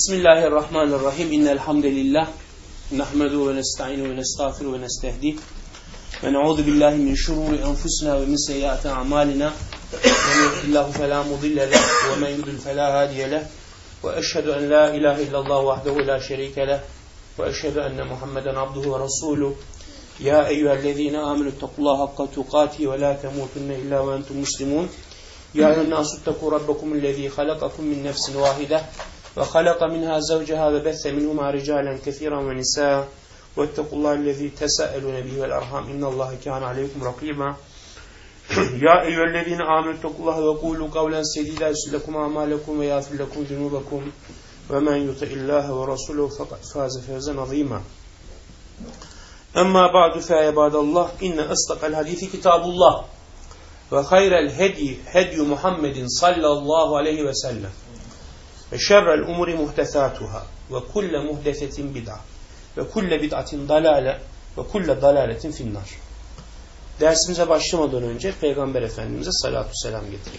Bismillahirrahmanirrahim. İnnel hamdelillah nahmedu ve nestaînu ve nestağfiru ve nestehdi ve na'ûzu billahi min şurûri enfusina ve min seyyiâti a'mâlina. Men yehdihillahu felâ mudille lehu ve men yudlil felâ hâdiye lehu ve eşhedü en lâ ilâhe illallah vahdehu lâ şerîke lehu ve eşhedü enne Muhammeden abduhu ve rasûluhu. Ya eyyühellezîne âmenû ittaqullâhe hakka tukâtihi ve lâ temûtunne illâ ve entum muslimûn. Ya eyyühennâsû ittakû rabbakumüllezî halakakum min nefsin vâhide ve halaka minha zavceha ve besse minhuma ricalen kesiran ve nisaa vettequllâhellezî tesâelûne bihi vel arham innallâhe kâne aleykum rakîbâ. Ya eyyühellezîne âmenû ittaqullâhe ve kûlû kavlen sedîdâ yuslih a'mâlekum ve yâfir lekum zunûbekum ve men yuti'illâhe ve rasûlehu fakat fâze fevzen azîmâ. Emmâ ba'du fe ibâdallah inne asdaqal hadîsi kitâbullah ve hayrel hedyi hedyu Muhammedin sallallahu aleyhi ve sellem. Ve şerrel umuri muhtesatuhâ ve kulle muhdesetin bid'a ve kulle bid'atin dalâle ve kulle dalâletin finnâr. Dersimize başlamadan önce Peygamber Efendimiz'e salatu selam getirelim.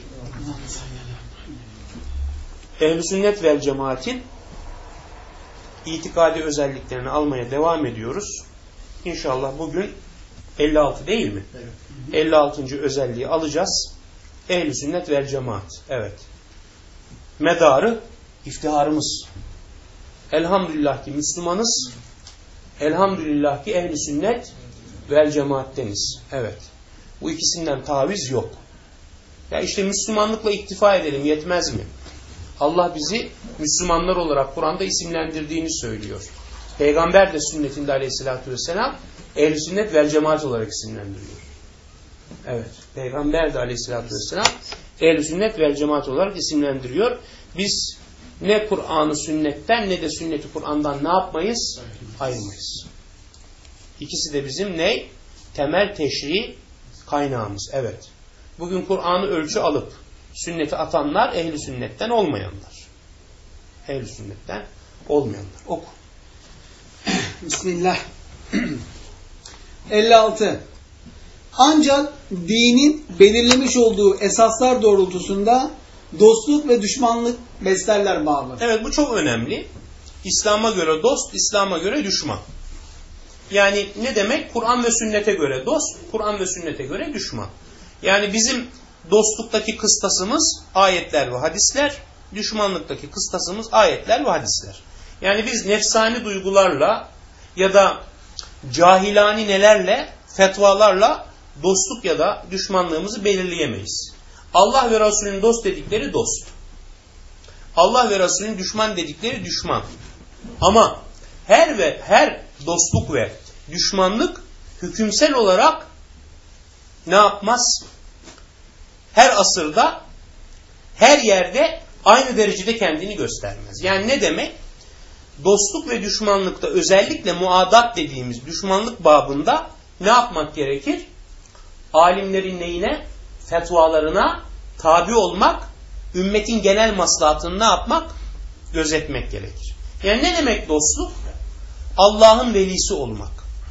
Ehl-i sünnet vel cemaatin itikadi özelliklerini almaya devam ediyoruz. İnşallah bugün 56 değil mi? Evet. 56. özelliği alacağız. Ehl-i sünnet vel cemaat. Evet. Medarı iftiharımız. Elhamdülillah ki Müslümanız. Elhamdülillah ki ehl-i sünnet vel cemaatteniz. Evet. Bu ikisinden taviz yok. Ya işte Müslümanlıkla iktifa edelim yetmez mi? Allah bizi Müslümanlar olarak Kur'an'da isimlendirdiğini söylüyor. Peygamber de sünnetinde aleyhissalatü vesselam ehl-i sünnet vel cemaat olarak isimlendiriyor. Evet. Peygamber de aleyhissalatü vesselam ehl-i sünnet vel cemaat olarak isimlendiriyor. Biz ne Kur'an'ı sünnetten ne de sünneti Kur'an'dan ne yapmayız? Ayırmayız. İkisi de bizim ne? Temel teşri kaynağımız. Evet. Bugün Kur'an'ı ölçü alıp sünneti atanlar ehl-i sünnetten olmayanlar. Ehl-i sünnetten olmayanlar. Oku. Bismillah. 56. Ancak dinin belirlemiş olduğu esaslar doğrultusunda dostluk ve düşmanlık beslerler bağlı. Evet, bu çok önemli. İslam'a göre dost, İslam'a göre düşman. Yani ne demek? Kur'an ve sünnete göre dost, Kur'an ve sünnete göre düşman. Yani bizim dostluktaki kıstasımız ayetler ve hadisler, düşmanlıktaki kıstasımız ayetler ve hadisler. Yani biz nefsani duygularla ya da cahilani nelerle, fetvalarla dostluk ya da düşmanlığımızı belirleyemeyiz. Allah ve Resulünün dost dedikleri dost. Allah ve Resulünün düşman dedikleri düşman. Ama her dostluk ve düşmanlık hükümsel olarak ne yapmaz? Her asırda, her yerde aynı derecede kendini göstermez. Yani ne demek? Dostluk ve düşmanlıkta özellikle muadat dediğimiz düşmanlık babında ne yapmak gerekir? Alimlerin neyine? Fetvalarına tabi olmak, ümmetin genel maslahatını ne yapmak? Gözetmek gerekir. Yani ne demek dostluk? Allah'ın velisi olmak.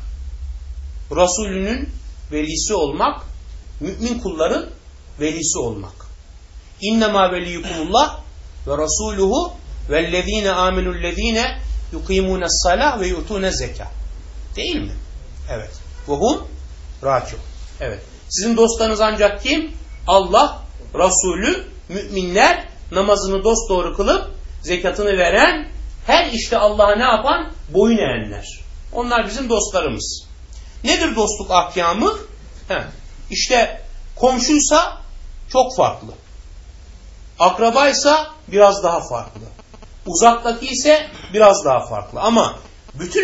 Resulünün velisi olmak, mümin kulların velisi olmak. İnnemâ veliyukumullah ve rasuluhu vellezîne âmenullezîne yukîmûnessalâh ve yu'tûnezekâh. Değil mi? Evet. Ve hum râkûn. Evet. Sizin dostlarınız ancak kim? Allah, Resulü, müminler, namazını dosdoğru kılıp zekatını veren, her işte Allah'a ne yapan? Boyun eğenler. Onlar bizim dostlarımız. Nedir dostluk ahkamı? İşte komşuysa çok farklı. Akrabaysa biraz daha farklı. Uzaktaki ise biraz daha farklı. Ama bütün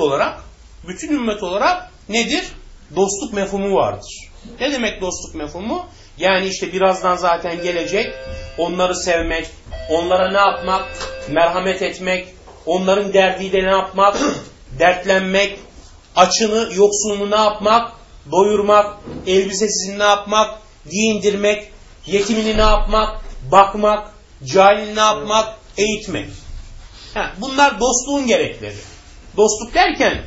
ümmet olarak nedir? Dostluk mefhumu vardır. Ne demek dostluk mefhumu? Yani işte birazdan zaten gelecek. Onları sevmek, onlara ne yapmak? Merhamet etmek, onların derdiyle ne yapmak? Dertlenmek, açını, yoksulunu ne yapmak? Doyurmak, elbisesini ne yapmak? Giyindirmek, yetimini ne yapmak? Bakmak, cahilini ne yapmak? Eğitmek. Bunlar dostluğun gerekleri. Dostluk derken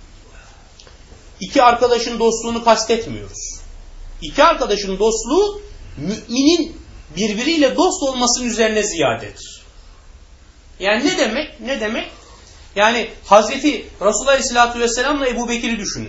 iki arkadaşın dostluğunu kastetmiyoruz. İki arkadaşın dostluğu müminin birbiriyle dost olmasının üzerine ziyadedir. Yani ne demek? Ne demek? Yani Hazreti Resulullah Aleyhisselatü Vesselam'la Ebu Bekir'i düşünün.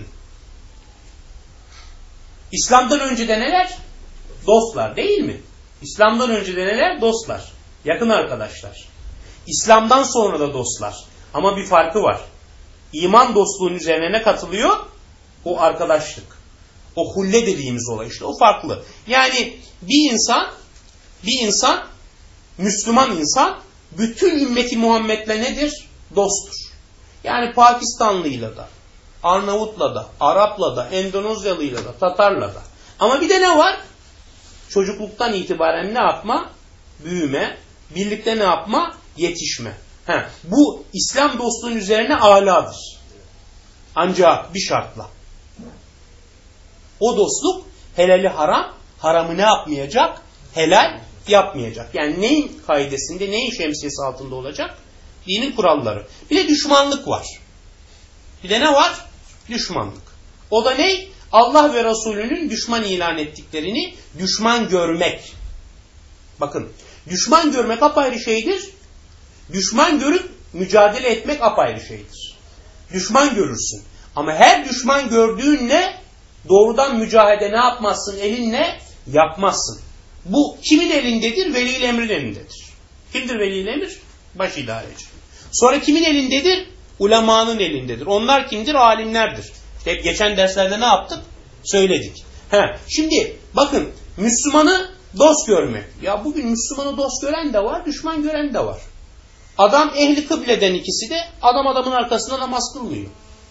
İslam'dan önce de neler? Dostlar değil mi? İslam'dan önce de neler? Dostlar. Yakın arkadaşlar. İslam'dan sonra da dostlar. Ama bir farkı var. İman dostluğunun üzerine ne katılıyor? O arkadaşlık. O hulle dediğimiz olay işte. O farklı. Yani bir insan, Müslüman insan bütün ümmeti Muhammed'le nedir? Dosttur. Yani Pakistanlıyla da, Arnavutla da, Arapla da, Endonezyalıyla da, Tatarla da. Ama bir de ne var? Çocukluktan itibaren ne yapma? Büyüme. Birlikte ne yapma? Yetişme. Bu İslam dostluğunun üzerine âladır. Ancak bir şartla. O dostluk helali haram, haramı ne yapmayacak? Helal yapmayacak. Yani neyin kaidesinde, neyin şemsiyesi altında olacak? Dinin kuralları. Bir de düşmanlık var. Bir de ne var? Düşmanlık. O da ne? Allah ve Resulünün düşman ilan ettiklerini düşman görmek. Bakın, düşman görmek apayrı şeydir. Düşman görüp mücadele etmek apayrı şeydir. Düşman görürsün. Ama her düşman gördüğünle doğrudan mücadele ne yapmazsın? Elinle yapmazsın. Bu kimin elindedir? Veli-i Emr'in elindedir. Kimdir Veli-i Emr? Baş idareci. Sonra kimin elindedir? Ulemanın elindedir. Onlar kimdir? Alimlerdir. İşte hep geçen derslerde ne yaptık? Söyledik. Şimdi bakın, Müslümanı dost görmek. Ya bugün Müslümanı dost gören de var, düşman gören de var. Adam ehli kıbleden ikisi de adamın arkasında namaz kılmıyor.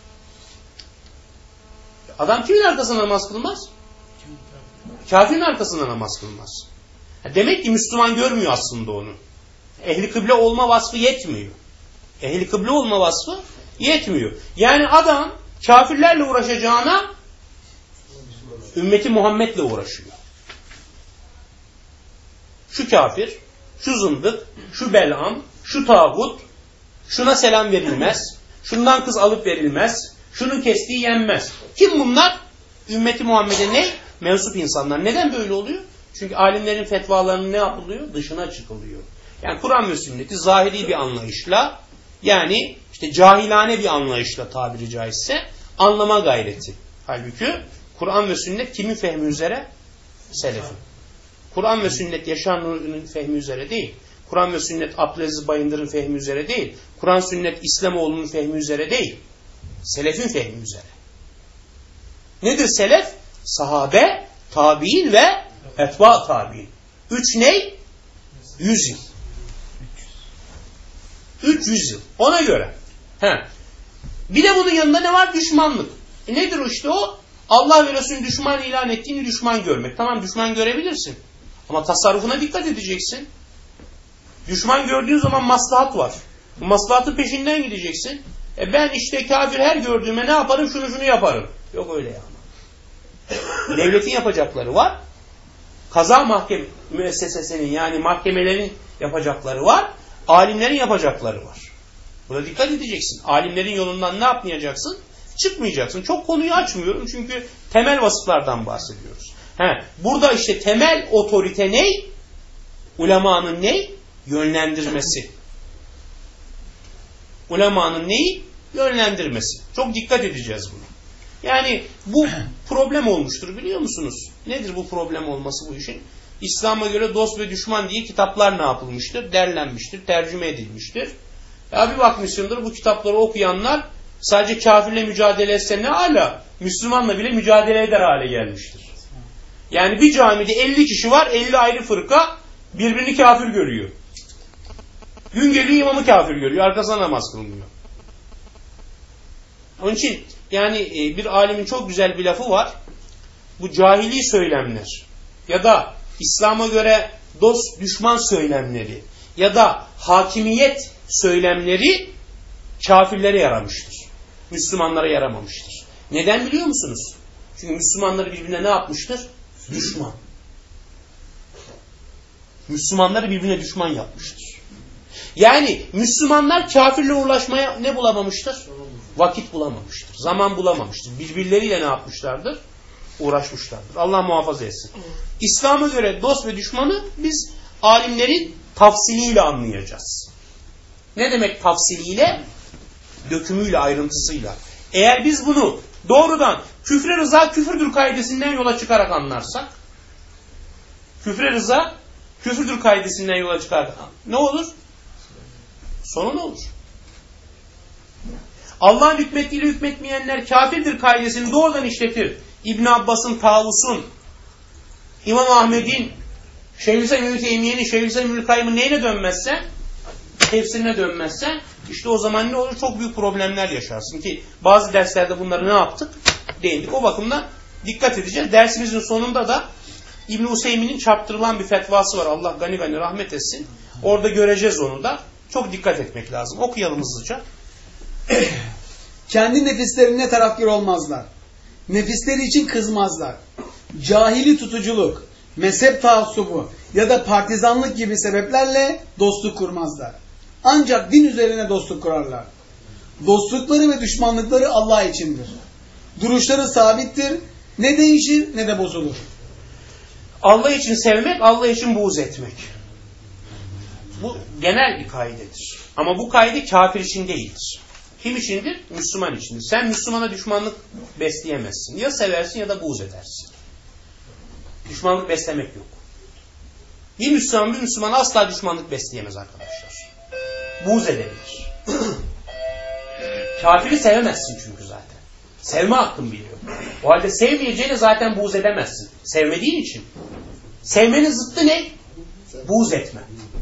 Adam kimin arkasında namaz kılmaz? Kafirin arkasında namaz kılmaz. Demek ki Müslüman görmüyor aslında onu. Ehli kıble olma vasfı yetmiyor. Ehli kıble olma vasfı yetmiyor. Yani adam kafirlerle uğraşacağına ümmeti Muhammed'le uğraşıyor. Şu kafir, şu zındık, şu belam, şu tağut, şuna selam verilmez, şundan kız alıp verilmez, şunun kestiği yenmez. Kim bunlar? Ümmeti Muhammed'e ne? Mensup insanlar. Neden böyle oluyor? Çünkü alimlerin fetvalarının ne yapılıyor? Dışına çıkılıyor. Yani Kur'an ve sünneti zahiri bir anlayışla, yani işte cahilane bir anlayışla tabiri caizse anlama gayreti. Halbuki Kur'an ve sünnet kimin fehmi üzere? Selefin. Kur'an ve sünnet Yaşar Nuri'nin fehmi üzere değil. Kur'an ve sünnet Abdülaziz Bayındır'ın fehmi üzere değil. Kur'an sünnet İslamoğlu'nun fehmi üzere değil. Selefin fehmi üzere. Nedir selef? Sahabe, tabi'in ve etba tabi'in. 3 ne? 100 yıl. 300 yıl. Ona göre. Bir de bunun yanında ne var? Düşmanlık. Nedir işte o? Allah ve Resul'ün düşman ilan ettiğini düşman görmek. Tamam, düşman görebilirsin. Ama tasarrufuna dikkat edeceksin. Düşman gördüğün zaman maslahat var. Bu maslahatın peşinden gideceksin. Ben işte kafir her gördüğüme ne yaparım? Şunu yaparım. Yok öyle ya. Devletin yapacakları var. Kaza mahkeme müessesesinin, yani mahkemelerin yapacakları var. Alimlerin yapacakları var. Buna dikkat edeceksin. Alimlerin yolundan ne yapmayacaksın? Çıkmayacaksın. Çok konuyu açmıyorum çünkü temel vasıflardan bahsediyoruz. Burada işte temel otorite ne? Ulemanın ne? Yönlendirmesi. Ulemanın neyi? Yönlendirmesi. Çok dikkat edeceğiz buna. Yani bu problem olmuştur, biliyor musunuz? Nedir bu problem olması bu işin? İslam'a göre dost ve düşman diye kitaplar ne yapılmıştır? Derlenmiştir, tercüme edilmiştir. Ya bir bakmışsındır, bu kitapları okuyanlar sadece kafirle mücadele etse ne hala, Müslümanla bile mücadele eder hale gelmiştir. Yani bir camide 50 kişi var, 50 ayrı fırka birbirini kafir görüyor. Gün geliyor imamı kafir görüyor, arkasına namaz kılmıyor. Onun için yani bir alimin çok güzel bir lafı var. Bu cahili söylemler ya da İslam'a göre dost düşman söylemleri ya da hakimiyet söylemleri kafirlere yaramıştır. Müslümanlara yaramamıştır. Neden biliyor musunuz? Çünkü Müslümanları birbirine ne yapmıştır? Düşman. Müslümanları birbirine düşman yapmıştır. Yani Müslümanlar kafirle uğraşmaya ne bulamamıştır? Vakit bulamamıştır. Zaman bulamamıştır. Birbirleriyle ne yapmışlardır? Uğraşmışlardır. Allah muhafaza etsin. İslam'a göre dost ve düşmanı biz alimlerin tafsiliyle anlayacağız. Ne demek tafsiliyle? Dökümüyle, ayrıntısıyla. Eğer biz bunu doğrudan küfre rıza küfürdür kaidesinden yola çıkarak anlarsak, küfre rıza küfürdür kaidesinden yola çıkarak ne olur? Sonu ne olur? Allah'ın hükmettiğiyle hükmetmeyenler kafirdir kaidesini doğrudan işletir. İbn Abbas'ın, Tavus'un, İmam Ahmed'in, Şeyhülislam İbn Teymiye'nin, Şeyhülislam İbn Kayyım'ın neyine dönmezsen, tefsirine dönmezsen, işte o zaman ne olur? Çok büyük problemler yaşarsın ki bazı derslerde bunları ne yaptık? Değindik. O bakımdan dikkat edeceğiz. Dersimizin sonunda da İbn Useymin'in çarptırılan bir fetvası var. Allah gani gani rahmet etsin. Orada göreceğiz onu da. Çok dikkat etmek lazım. Okuyalım hızlıca. Kendi nefislerine tarafgir olmazlar. Nefisleri için kızmazlar. Cahili tutuculuk, mezhep taassubu ya da partizanlık gibi sebeplerle dostluk kurmazlar. Ancak din üzerine dostluk kurarlar. Dostlukları ve düşmanlıkları Allah içindir. Duruşları sabittir. Ne değişir ne de bozulur. Allah için sevmek, Allah için buğz etmek. Bu genel bir kaidedir. Ama bu kaide kafir için değildir. Kim içindir? Müslüman içindir. Sen Müslümana düşmanlık besleyemezsin. Ya seversin ya da buğz edersin. Düşmanlık beslemek yok. Bir Müslüman asla düşmanlık besleyemez arkadaşlar. Buğz edebilir. Kafiri sevemezsin çünkü zaten. Sevme hakkın biliyor. O halde sevmeyeceğine zaten buğz edemezsin. Sevmediğin için. Sevmenin zıttı ne? Buğz etme.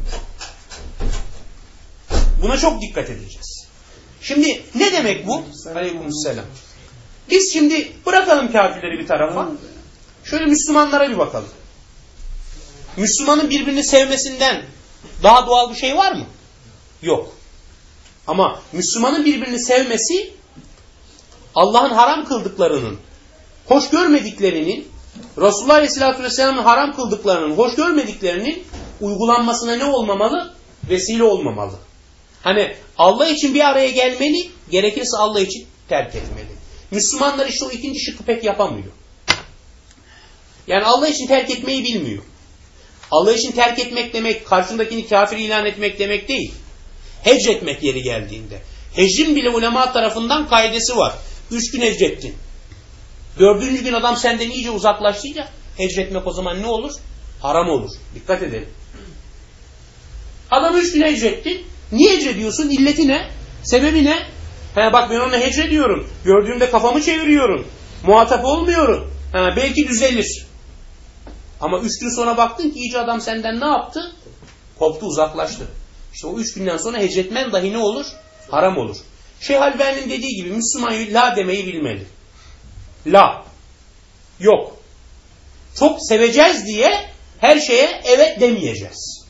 Buna çok dikkat edeceğiz. Şimdi ne demek bu? Aleykümselam. Biz şimdi bırakalım kafirleri bir tarafa. Şöyle Müslümanlara bir bakalım. Müslümanın birbirini sevmesinden daha doğal bir şey var mı? Yok. Ama Müslümanın birbirini sevmesi Allah'ın haram kıldıklarının, hoş görmediklerinin, Resulullah Aleyhisselatü Vesselam'ın haram kıldıklarının, hoş görmediklerinin uygulanmasına ne olmamalı? Vesile olmamalı. Hani Allah için bir araya gelmeli, gerekirse Allah için terk etmeli. Müslümanlar işte o ikinci şıkkı pek yapamıyor. Yani Allah için terk etmeyi bilmiyor. Allah için terk etmek demek, karşındakini kafir ilan etmek demek değil. Hecretmek yeri geldiğinde. Hecrin bile ulema tarafından kaidesi var. 3 gün hecrettin. 4. gün adam senden iyice uzaklaştıysa hecretmek o zaman ne olur? Haram olur. Dikkat edelim. Adam 3 gün hecrettin. Niye hecrediyorsun? İlleti ne? Sebebi ne? Bak ben ona hecrediyorum. Gördüğümde kafamı çeviriyorum. Muhatap olmuyorum. Belki düzelir. Ama 3 gün sonra baktın ki iyice adam senden ne yaptı? Koptu, uzaklaştı. İşte o 3 günden sonra hecretmen dahi ne olur? Haram olur. Şeyh Albani'nin dediği gibi Müslüman la demeyi bilmeli. La. Yok. Çok seveceğiz diye her şeye evet demeyeceğiz.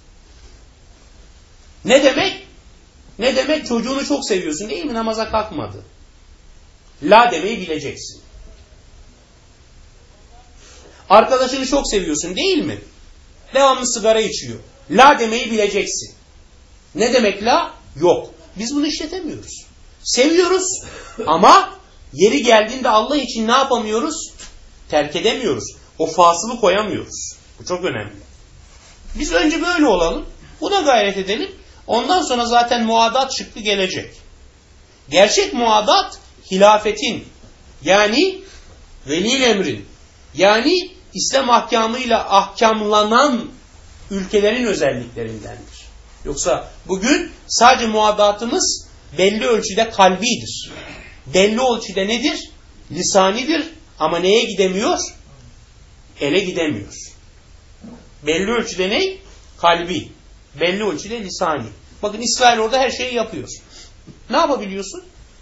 Ne demek? Ne demek? Çocuğunu çok seviyorsun değil mi? Namaza kalkmadı. La demeyi bileceksin. Arkadaşını çok seviyorsun değil mi? Devamlı sigara içiyor. La demeyi bileceksin. Ne demek la? Yok. Biz bunu işletemiyoruz. Seviyoruz ama yeri geldiğinde Allah için ne yapamıyoruz? Terk edemiyoruz. O fasılı koyamıyoruz. Bu çok önemli. Biz önce böyle olalım. Buna gayret edelim. Ondan sonra zaten muadat şıkkı gelecek. Gerçek muadat hilafetin yani velil emrin yani İslam ahkamıyla ahkamlanan ülkelerin özelliklerindendir. Yoksa bugün sadece muadatımız belli ölçüde kalbidir. Belli ölçüde nedir? Lisanidir. Ama neye gidemiyor? Ele gidemiyor. Belli ölçüde ne? Kalbi. Belli ölçüde lisani. Bakın İsrail orada her şeyi yapıyor. Ne yapabiliyorsun?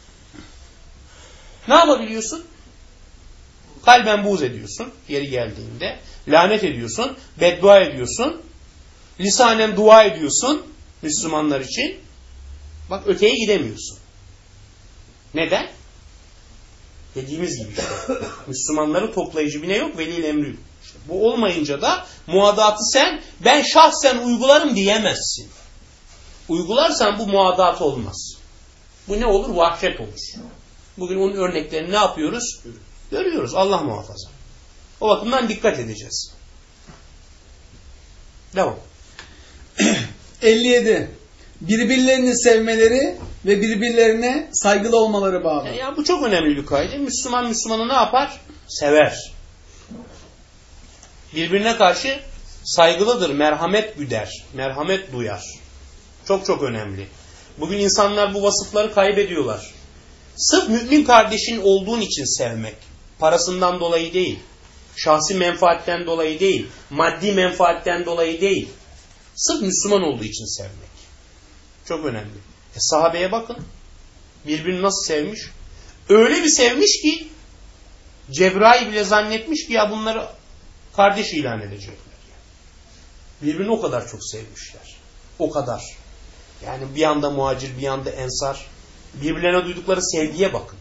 Ne yapabiliyorsun? Kalben buğz ediyorsun yeri geldiğinde. Lanet ediyorsun. Beddua ediyorsun. Lisanen dua ediyorsun Müslümanlar için. Bak öteye gidemiyorsun. Neden? Dediğimiz gibi işte. Müslümanları toplayıcı bir ne yok? Velil emri. İşte bu olmayınca da muadatı ben şahsen uygularım diyemezsin. Uygularsan bu muadat olmaz. Bu ne olur? Vahşet olur. Bugün onun örneklerini ne yapıyoruz? Görüyoruz. Allah muhafaza. O bakımdan dikkat edeceğiz. Devam. 57. birbirlerini sevmeleri ve birbirlerine saygılı olmaları bağlı. Ya bu çok önemli bir kaydı. Müslüman Müslümanı ne yapar? Sever. Birbirine karşı saygılıdır, merhamet güder, merhamet duyar. Çok çok önemli. Bugün insanlar bu vasıfları kaybediyorlar. Sırf mümin kardeşin olduğun için sevmek. Parasından dolayı değil. Şahsi menfaatten dolayı değil. Maddi menfaatten dolayı değil. Sırf Müslüman olduğu için sevmek. Çok önemli. Sahabeye bakın. Birbirini nasıl sevmiş? Öyle bir sevmiş ki Cebrail bile zannetmiş ki ya bunları kardeş ilan edecekler. Birbirini o kadar çok sevmişler. O kadar. Yani bir yanda muhacir, bir yanda ensar. Birbirlerine duydukları sevgiye bakın.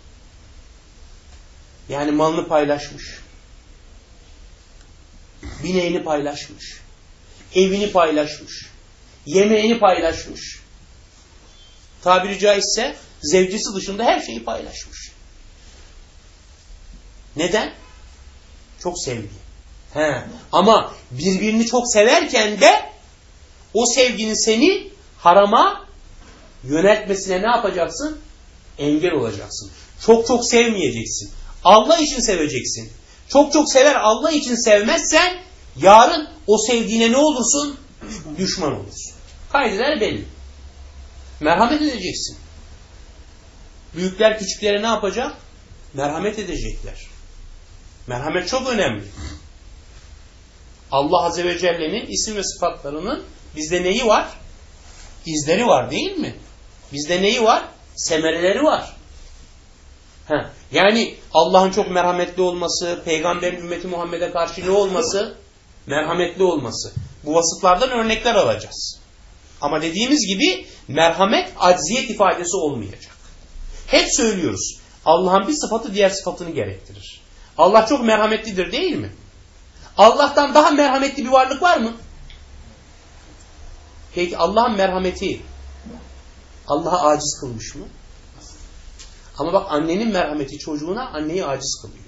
Yani malını paylaşmış. Bineğini paylaşmış. Evini paylaşmış. Yemeğini paylaşmış. Tabiri caizse zevcisi dışında her şeyi paylaşmış. Neden? Çok sevgi. Ama birbirini çok severken de o sevginin seni harama yöneltmesine ne yapacaksın? Engel olacaksın. Çok çok sevmeyeceksin. Allah için seveceksin. Çok çok sever Allah için sevmezsen yarın o sevdiğine ne olursun? Düşman olursun. Kaideler belli. Merhamet edeceksin. Büyükler küçüklere ne yapacak? Merhamet edecekler. Merhamet çok önemli. Allah Azze ve Celle'nin isim ve sıfatlarının bizde neyi var? İzleri var değil mi? Bizde neyi var? Semereleri var. Yani Allah'ın çok merhametli olması, Peygamberin ümmeti Muhammed'e karşı ne olması? Merhametli olması. Bu vasıflardan örnekler alacağız. Ama dediğimiz gibi merhamet acziyet ifadesi olmayacak. Hep söylüyoruz. Allah'ın bir sıfatı diğer sıfatını gerektirir. Allah çok merhametlidir değil mi? Allah'tan daha merhametli bir varlık var mı? Peki Allah'ın merhameti Allah'ı aciz kılmış mı? Ama bak annenin merhameti çocuğuna anneyi aciz kılıyor.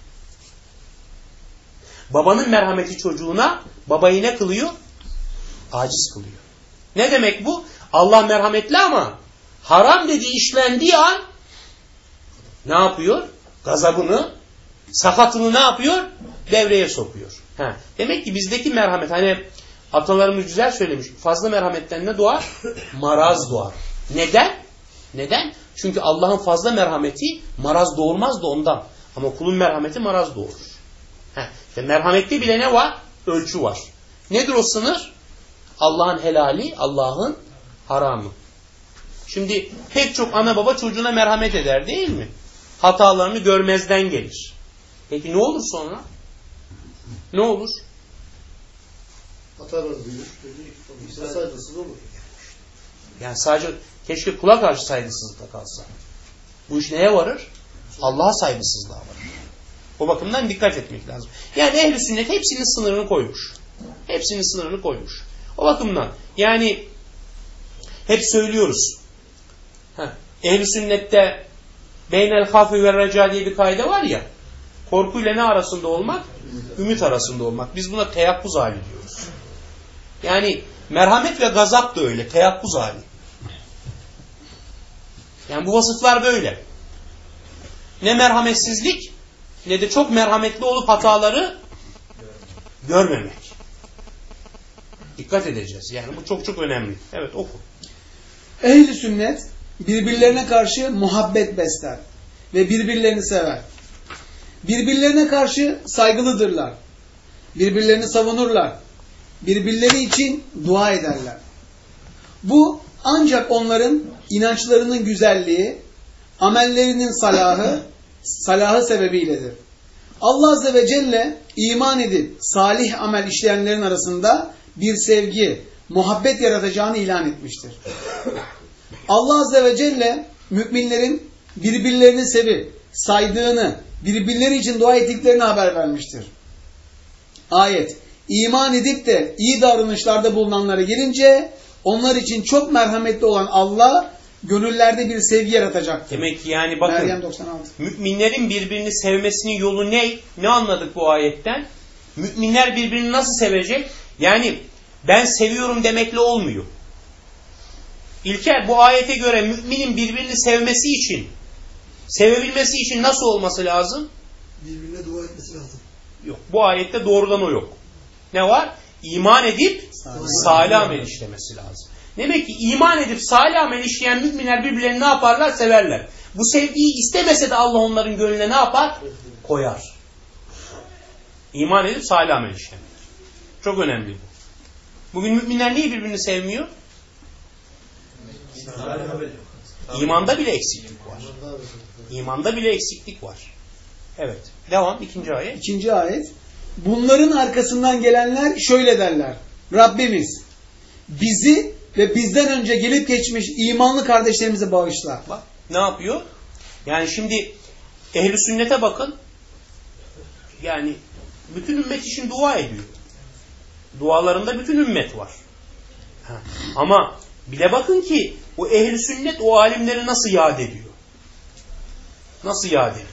Babanın merhameti çocuğuna babayı ne kılıyor? Aciz kılıyor. Ne demek bu? Allah merhametli ama haram dediği işlendiği an ne yapıyor? Gazabını, sakatını ne yapıyor? Devreye sokuyor. Demek ki bizdeki merhamet, hani atalarımız güzel söylemiş, fazla merhametten ne doğar? Maraz doğar. Neden? Neden? Çünkü Allah'ın fazla merhameti maraz doğurmaz da ondan. Ama kulun merhameti maraz doğurur. İşte merhamette bile ne var? Ölçü var. Nedir o sınır? Allah'ın helali, Allah'ın haramı. Şimdi pek çok ana baba çocuğuna merhamet eder değil mi? Hatalarını görmezden gelir. Peki ne olur sonra? Ne olur? Hatalar büyür. Saygısız olur. Yani sadece keşke kula karşı saygısızlıkla kalsa. Bu iş neye varır? Allah'a saygısızlığa varır. O bakımdan dikkat etmek lazım. Yani ehl-i sünnet hepsinin sınırını koymuş. Hepsinin sınırını koymuş. O bakımdan yani hep söylüyoruz. Ehl-i sünnette beynel hafi ve reca diye bir kaide var ya. Korkuyla ne arasında olmak? Ümit arasında olmak. Biz buna teyakkuz hali diyoruz. Yani merhamet ve gazap da öyle. Teyakkuz hali. Yani bu vasıflar böyle. Ne merhametsizlik ne de çok merhametli olup hataları görmemek. Dikkat edeceğiz. Yani bu çok çok önemli. Evet oku. Ehl-i sünnet birbirlerine karşı muhabbet besler ve birbirlerini sever. Birbirlerine karşı saygılıdırlar. Birbirlerini savunurlar. Birbirleri için dua ederler. Bu ancak onların inançlarının güzelliği, amellerinin salahı sebebiyledir. Allah Azze ve Celle iman edip salih amel işleyenlerin arasında bir sevgi, muhabbet yaratacağını ilan etmiştir. Allah Azze ve Celle müminlerin birbirlerini sevip saydığını, birbirleri için dua ettiklerini haber vermiştir. Ayet, iman edip de iyi davranışlarda bulunanlara gelince onlar için çok merhametli olan Allah gönüllerde bir sevgi yaratacaktır. Demek ki yani bakın Meryem 96. Müminlerin birbirini sevmesinin yolu ne? Ne anladık bu ayetten? Müminler birbirini nasıl sevecek? Yani ben seviyorum demekle olmuyor. İlker, bu ayete göre müminin birbirini sevmesi için, sevebilmesi için nasıl olması lazım? Birbirine dua etmesi lazım. Yok. Bu ayette doğrudan o yok. Ne var? İman edip salih amel işlemesi lazım. Demek ki iman edip salih amel işleyen müminler birbirlerini ne yaparlar? Severler. Bu sevgiyi istemese de Allah onların gönlüne ne yapar? Koyar. İman edip salih amel işlemek. Çok önemli bu. Bugün müminler niye birbirini sevmiyor? İmanda bile eksiklik var. İmanda bile eksiklik var. Evet. Devam. 2. ayet. 2. ayet. Bunların arkasından gelenler şöyle derler. Rabbimiz bizi ve bizden önce gelip geçmiş imanlı kardeşlerimizi bağışla. Bak ne yapıyor? Yani şimdi ehl-i sünnete bakın. Yani bütün ümmet için dua ediyor. Dualarında bütün ümmet var. Ama bile bakın ki o ehl-i sünnet o alimleri nasıl yad ediyor? Nasıl yad ediyor?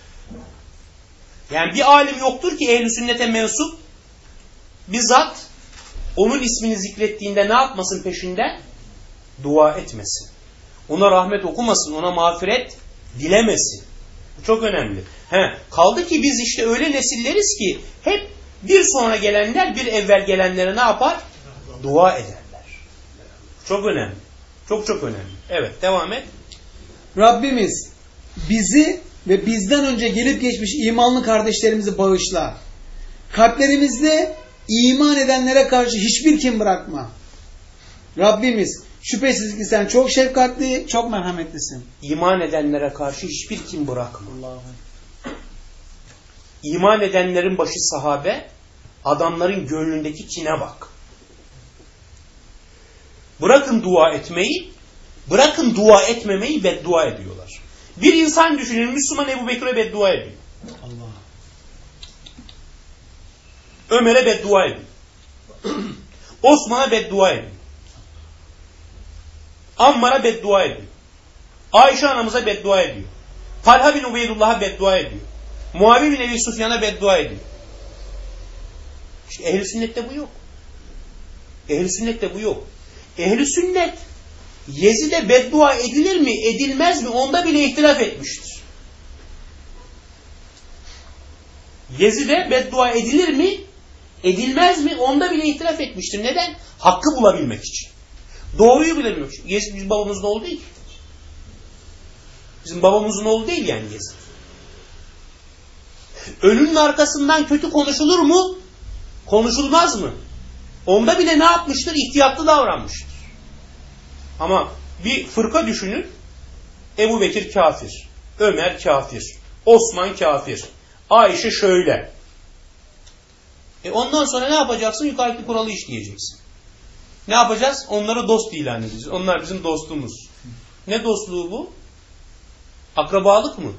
Yani bir alim yoktur ki ehl-i sünnete mensup bizzat onun ismini zikrettiğinde ne yapmasın peşinden? Dua etmesin. Ona rahmet okumasın, ona mağfiret dilemesin. Bu çok önemli. Kaldı ki biz işte öyle nesilleriz ki hep bir sonra gelenler bir evvel gelenlere ne yapar? Dua ederler. Çok önemli. Çok çok önemli. Evet, devam et. Rabbimiz bizi ve bizden önce gelip geçmiş imanlı kardeşlerimizi bağışla. Kalplerimizde iman edenlere karşı hiçbir kin bırakma. Rabbimiz şüphesiz ki sen çok şefkatli, çok merhametlisin. İman edenlere karşı hiçbir kin bırakma. İman edenlerin başı sahabe, adamların gönlündeki kine bak. Bırakın dua etmeyi, bırakın dua etmemeyi beddua ediyorlar. Bir insan düşünün, Müslüman Ebu Bekir'e beddua ediyor. Allah. Ömer'e beddua ediyor. Osman'a beddua ediyor. Ammar'a beddua ediyor. Ayşe anamıza beddua ediyor. Talha bin Ubeydullah'a beddua ediyor. Muaviye bin Ebi Sufyan'a beddua ediyor. İşte ehl-i sünnette bu yok. Ehl-i sünnette bu yok. Ehl-i sünnet Yezid'e beddua edilir mi, edilmez mi? Onda bile ihtilaf etmiştir. Yezid'e beddua edilir mi, edilmez mi? Onda bile ihtilaf etmiştir. Neden? Hakkı bulabilmek için. Doğruyu bilebilmek için. Yezid bizim babamızın oğlu değil. Bizim babamızın oğlu değil yani Yezid. Ölünün arkasından kötü konuşulur mu? Konuşulmaz mı? Onda bile ne yapmıştır? İhtiyatlı davranmıştır. Ama bir fırka düşünün. Ebu Bekir kafir. Ömer kafir. Osman kafir. Ayşe şöyle. Ondan sonra ne yapacaksın? Yukarıdaki kuralı işleyeceksin. Ne yapacağız? Onları dost ilan edeceğiz. Onlar bizim dostumuz. Ne dostluğu bu? Akrabalık mı?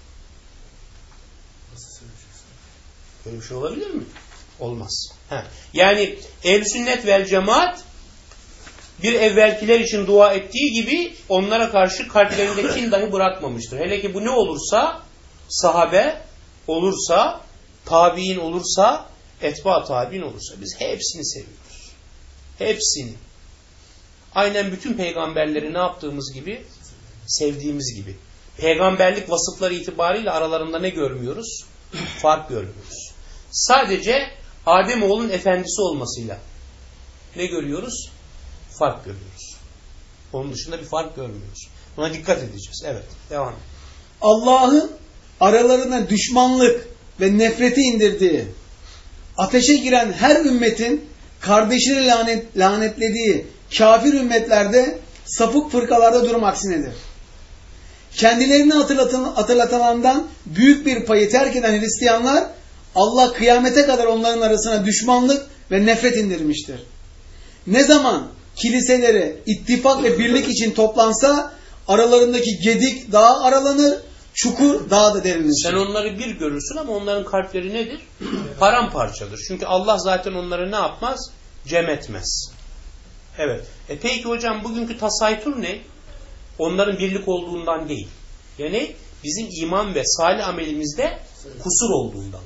Böyle bir şey olabilir mi? Olmaz. Yani ehl-i sünnet vel cemaat bir evvelkiler için dua ettiği gibi onlara karşı kalplerinde kin dahi bırakmamıştır. Hele ki bu ne olursa, sahabe olursa, tabi'in olursa, etba tabi'in olursa biz hepsini seviyoruz. Hepsini. Aynen bütün peygamberleri ne yaptığımız gibi? Sevdiğimiz gibi. Peygamberlik vasıfları itibariyle aralarında ne görmüyoruz? Fark görmüyoruz. Sadece Ademoğlunun efendisi olmasıyla ne görüyoruz? Fark görüyoruz. Onun dışında bir fark görmüyoruz. Buna dikkat edeceğiz. Evet, devam et. Allah'ın aralarına düşmanlık ve nefreti indirdiği, ateşe giren her ümmetin kardeşini lanetlediği kafir ümmetlerde, sapık fırkalarda durum aksinedir. Kendilerini hatırlatılandan büyük bir payı terk eden Hristiyanlar, Allah kıyamete kadar onların arasına düşmanlık ve nefret indirmiştir. Ne zaman kiliseleri ittifak ve birlik için toplansa aralarındaki gedik daha aralanır, çukur daha da derinleşir. Sen onları bir görürsün ama onların kalpleri nedir? Paramparçadır. Çünkü Allah zaten onları ne yapmaz? Cem etmez. Evet. Peki hocam bugünkü tasaytur ne? Onların birlik olduğundan değil. Yani bizim iman ve salih amelimizde kusur olduğundan.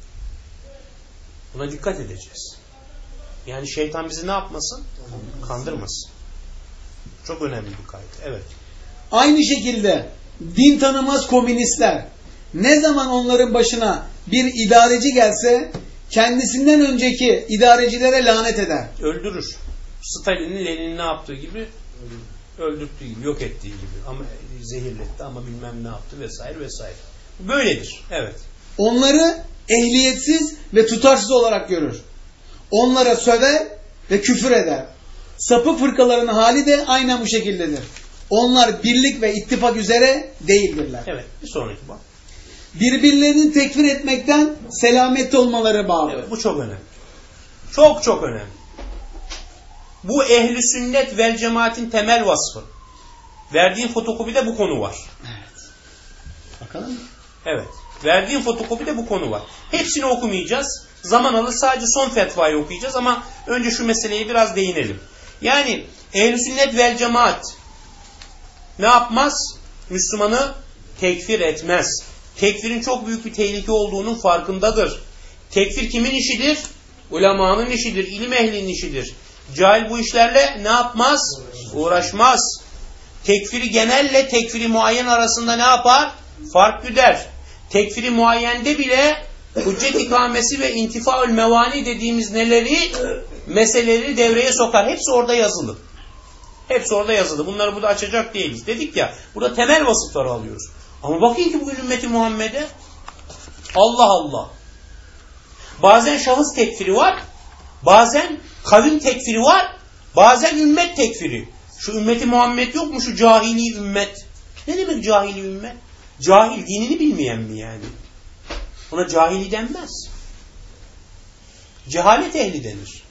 Buna dikkat edeceğiz. Yani şeytan bizi ne yapmasın? Kandırmasın. Çok önemli bir kaydı. Evet. Aynı şekilde din tanımaz komünistler ne zaman onların başına bir idareci gelse kendisinden önceki idarecilere lanet eder. Öldürür. Stalin'in Lenin'in ne yaptığı gibi öldürttüğü gibi, yok ettiği gibi. Ama zehirletti ama bilmem ne yaptı vesaire vesaire. Böyledir. Evet. Onları ehliyetsiz ve tutarsız olarak görür. Onlara söver ve küfür eder. Sapık fırkaların hali de aynen bu şekildedir. Onlar birlik ve ittifak üzere değildirler. Evet. Bir sonraki bak. Birbirlerini tekfir etmekten selamette olmaları bağlı. Evet. Bu çok önemli. Çok çok önemli. Bu ehli sünnet vel cemaatin temel vasfı. Verdiğin fotokopide bu konu var. Evet. Bakalım mı? Evet. Verdiğin fotokopide bu konu var. Hepsini okumayacağız. Zaman alır, sadece son fetvayı okuyacağız ama önce şu meseleye biraz değinelim. Yani ehl-i sünnet vel cemaat ne yapmaz? Müslümanı tekfir etmez. Tekfirin çok büyük bir tehlike olduğunun farkındadır. Tekfir kimin işidir? Ulemanın işidir, ilim ehlinin işidir. Cahil bu işlerle ne yapmaz? Uğraşmaz. Tekfiri genelle tekfiri muayyen arasında ne yapar? Fark güder. Tekfiri muayyende bile hüccet ikamesi ve intifaül mevani dediğimiz meseleleri devreye sokar. Hepsi orada yazılı. Hepsi orada yazılı. Bunları burada açacak değiliz. Dedik ya, burada temel vasıfları alıyoruz. Ama bakın ki bugün ümmeti Muhammed'e Allah Allah. Bazen şahıs tekfiri var, bazen kavim tekfiri var, bazen ümmet tekfiri. Şu ümmeti Muhammed yok mu, şu cahili ümmet? Ne demek cahili ümmet? Cahil, dinini bilmeyen mi yani? Ona cahili denmez. Cehalet ehli denir.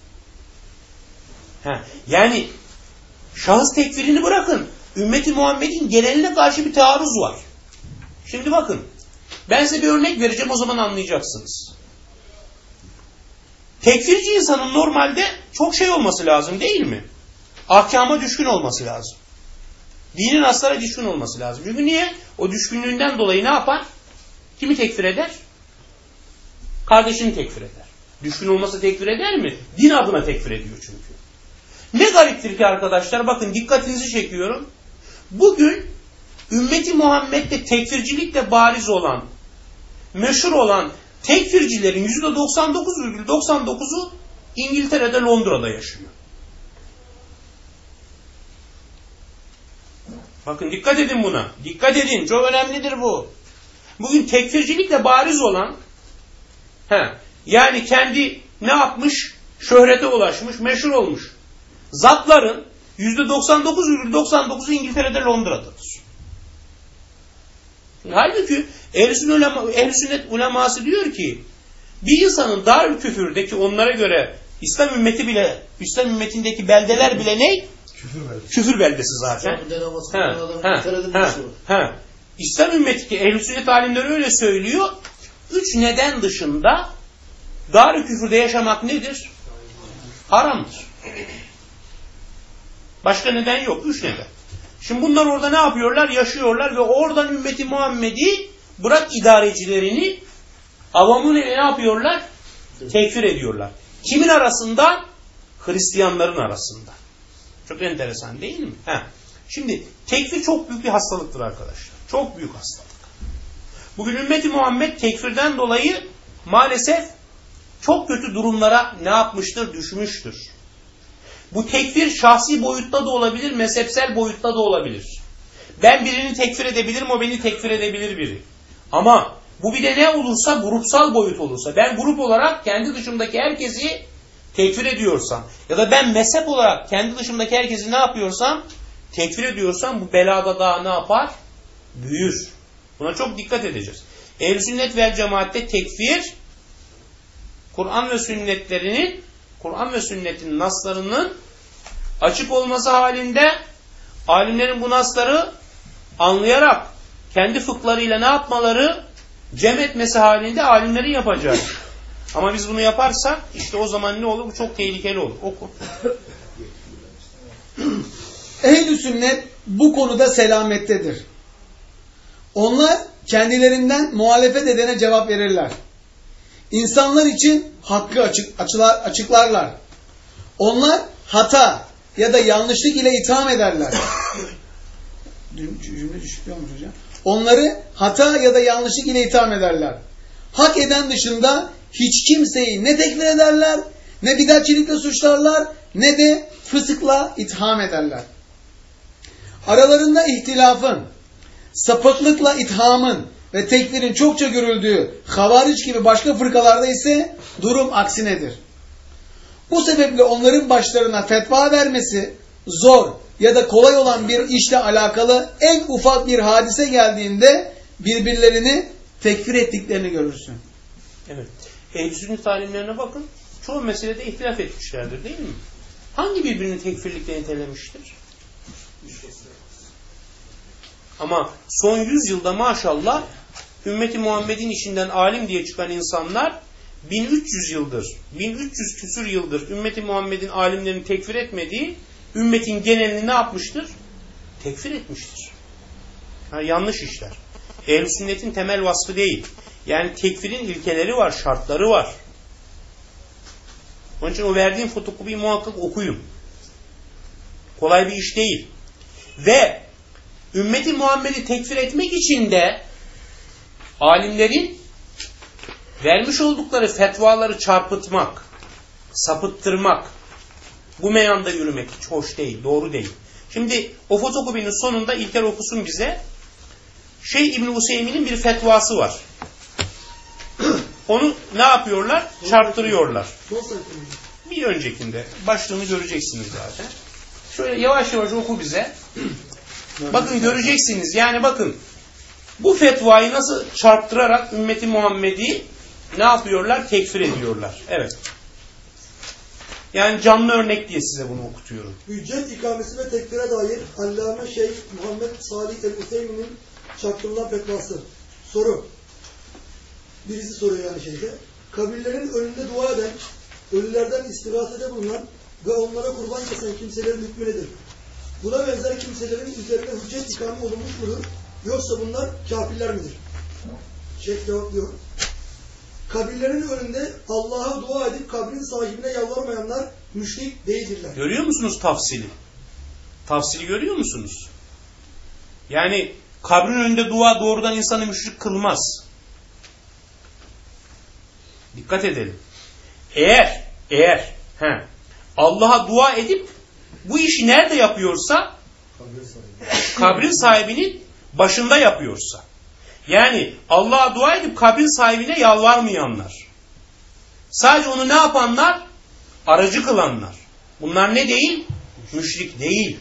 Yani şahıs tekfirini bırakın. Ümmeti Muhammed'in geneline karşı bir taarruz var. Şimdi bakın. Ben size bir örnek vereceğim, o zaman anlayacaksınız. Tekfirci insanın normalde çok şey olması lazım değil mi? Ahkama düşkün olması lazım. Dinin aslara düşkün olması lazım. Çünkü niye? O düşkünlüğünden dolayı ne yapar? Kimi tekfir eder? Kardeşini tekfir eder. Düşkün olmasa tekfir eder mi? Din adına tekfir ediyor çünkü. Ne gariptir ki arkadaşlar, bakın dikkatinizi çekiyorum. Bugün ümmeti Muhammed'de tekfircilikle bariz olan, meşhur olan tekfircilerin %99,99'u İngiltere'de, Londra'da yaşıyor. Bakın dikkat edin buna. Dikkat edin. Çok önemlidir bu. Bugün tekfircilikle bariz olan yani kendi ne yapmış? Şöhrete ulaşmış, meşhur olmuş. Zatların %99,99'u İngiltere'de, Londra'dadır. Halbuki ehl-i sünnet uleması diyor ki bir insanın Darül Küfür'deki onlara göre İslam ümmetindeki beldeler bile ne? Küfür beldesi zaten. İslam ümmetindeki ehl-i sünnet alimleri öyle söylüyor. 3 neden dışında Darül Küfür'de yaşamak nedir? Haramdır. Başka neden yok. 3 neden. Şimdi bunlar orada ne yapıyorlar? Yaşıyorlar ve oradan ümmeti Muhammed'i bırak idarecilerini avamın ne yapıyorlar? Tekfir ediyorlar. Kimin arasında? Hristiyanların arasında. Çok enteresan değil mi? Şimdi tekfir çok büyük bir hastalıktır arkadaşlar. Çok büyük hastalık. Bugün ümmeti Muhammed tekfirden dolayı maalesef çok kötü durumlara ne yapmıştır? Düşmüştür. Bu tekfir şahsi boyutta da olabilir, mezhepsel boyutta da olabilir. Ben birini tekfir edebilirim, o beni tekfir edebilir biri. Ama bu bir de ne olursa, grupsal boyut olursa, ben grup olarak kendi dışımdaki herkesi tekfir ediyorsam ya da ben mezhep olarak kendi dışımdaki herkesi ne yapıyorsam, tekfir ediyorsam bu belada daha ne yapar? Büyür. Buna çok dikkat edeceğiz. Ehl-i sünnet vel cemaatte tekfir, Kur'an ve sünnetin naslarının açık olması halinde alimlerin bu nasları anlayarak kendi fıklarıyla ne yapmaları, cem etmesi halinde alimlerin yapacağı. Ama biz bunu yaparsak işte o zaman ne olur? Bu çok tehlikeli olur. Oku. Ehl-i sünnet bu konuda selamettedir. Onlar kendilerinden muhalefet edene cevap verirler. İnsanlar için hakkı açıklarlar. Onlar hata ya da yanlışlık ile itham ederler. Cümle düşüyor mu hocam? Onları hata ya da yanlışlık ile itham ederler. Hak eden dışında hiç kimseyi ne tekfir ederler, ne bidatçilikle suçlarlar, ne de fısıkla itham ederler. Aralarında ihtilafın, sapıklıkla ithamın ve tekfirin çokça görüldüğü havariç gibi başka fırkalarda ise durum aksinedir. Bu sebeple onların başlarına fetva vermesi zor ya da kolay olan bir işle alakalı en ufak bir hadise geldiğinde birbirlerini tekfir ettiklerini görürsün. Evet. Ehl-i sünnet alimlerine bakın. Çoğu meselede ihtilaf etmişlerdir değil mi? Hangi birbirini tekfirlikle nitelemiştir? Ama son 100 yılda maşallah ümmeti Muhammed'in içinden alim diye çıkan insanlar 1300 yıldır, 1300 küsur yıldır ümmeti Muhammed'in alimlerini tekfir etmediği ümmetin genelini ne yapmıştır? Tekfir etmiştir. Yanlış işler. Ehl-i sünnetin temel vasfı değil. Yani tekfirin ilkeleri var, şartları var. Onun için o verdiğim fotokopiyi muhakkak okuyun. Kolay bir iş değil. Ve ümmeti Muhammed'i tekfir etmek için de alimlerin vermiş oldukları fetvaları çarpıtmak, sapıttırmak, bu meyanda yürümek hiç hoş değil, doğru değil. Şimdi o fotokopinin sonunda İlker okusun bize. İbn Useymin'in bir fetvası var. Onu ne yapıyorlar? Çarptırıyorlar. Bir öncekinde. Başlığını göreceksiniz zaten. Şöyle yavaş yavaş oku bize. Bakın göreceksiniz. Yani bakın. Bu fetvayı nasıl çarptırarak ümmeti Muhammed'i ne yapıyorlar? Tekfir ediyorlar. Evet. Yani canlı örnek diye size bunu okutuyorum. Hüccet ikamesi ve tekfire dair Allame Şeyh Muhammed Salih el-Useymin'in çarptırılan fetvası. Soru. Birisi soruyor yani şeyde. Kabirlerin önünde dua eden, ölülerden istirahate bulunan ve onlara kurban kesen kimselerin hükmü nedir? Buna benzer kimselerin üzerine hüccet ikame olunmuş mudur? Yoksa bunlar kafirler midir? Şeyh cevaplıyor. Kabirlerin önünde Allah'a dua edip kabrin sahibine yalvarmayanlar müşrik değildirler. Görüyor musunuz tafsili? Tafsili görüyor musunuz? Yani kabrin önünde dua doğrudan insanı müşrik kılmaz. Dikkat edelim. Eğer Allah'a dua edip bu işi nerede yapıyorsa kabrin sahibinin başında yapıyorsa, yani Allah'a dua edip kabrin sahibine yalvarmayanlar, sadece onu ne yapanlar? Aracı kılanlar. Bunlar ne değil? Müşrik değil.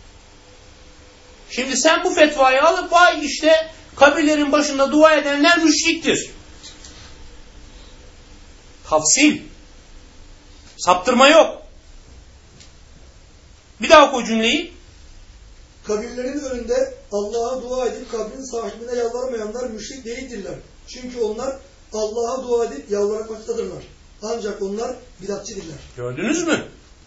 Şimdi sen bu fetvayı alıp vay işte kabirlerin başında dua edenler müşriktir. Tafsil. Saptırma yok. Bir daha oku cümleyi. Kabirlerin önünde Allah'a dua edip kabrin sahibine yalvarmayanlar müşrik değildirler. Çünkü onlar Allah'a dua edip yalvarmaktadırlar. Ancak onlar bidatçidirler. Gördünüz mü?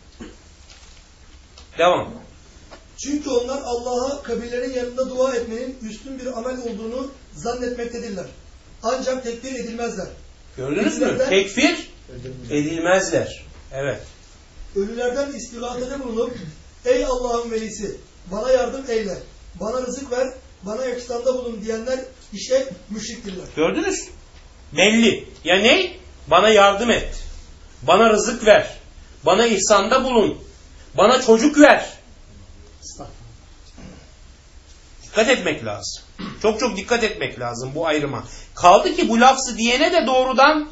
Devam. Çünkü onlar Allah'a kabirlerin yanında dua etmenin üstün bir amel olduğunu zannetmektedirler. Ancak tekfir edilmezler. Gördünüz mü? Tekfir edilmezler. Evet. Ölülerden istigâthede bulunup ey Allah'ın velisi bana yardım eyle, bana rızık ver, bana ihsanda bulun diyenler işte müşriktirler. Gördünüz? Belli. Ya ne? Bana yardım et. Bana rızık ver. Bana ihsanda bulun. Bana çocuk ver. Dikkat etmek lazım. Çok çok dikkat etmek lazım bu ayrıma. Kaldı ki bu lafzı diyene de doğrudan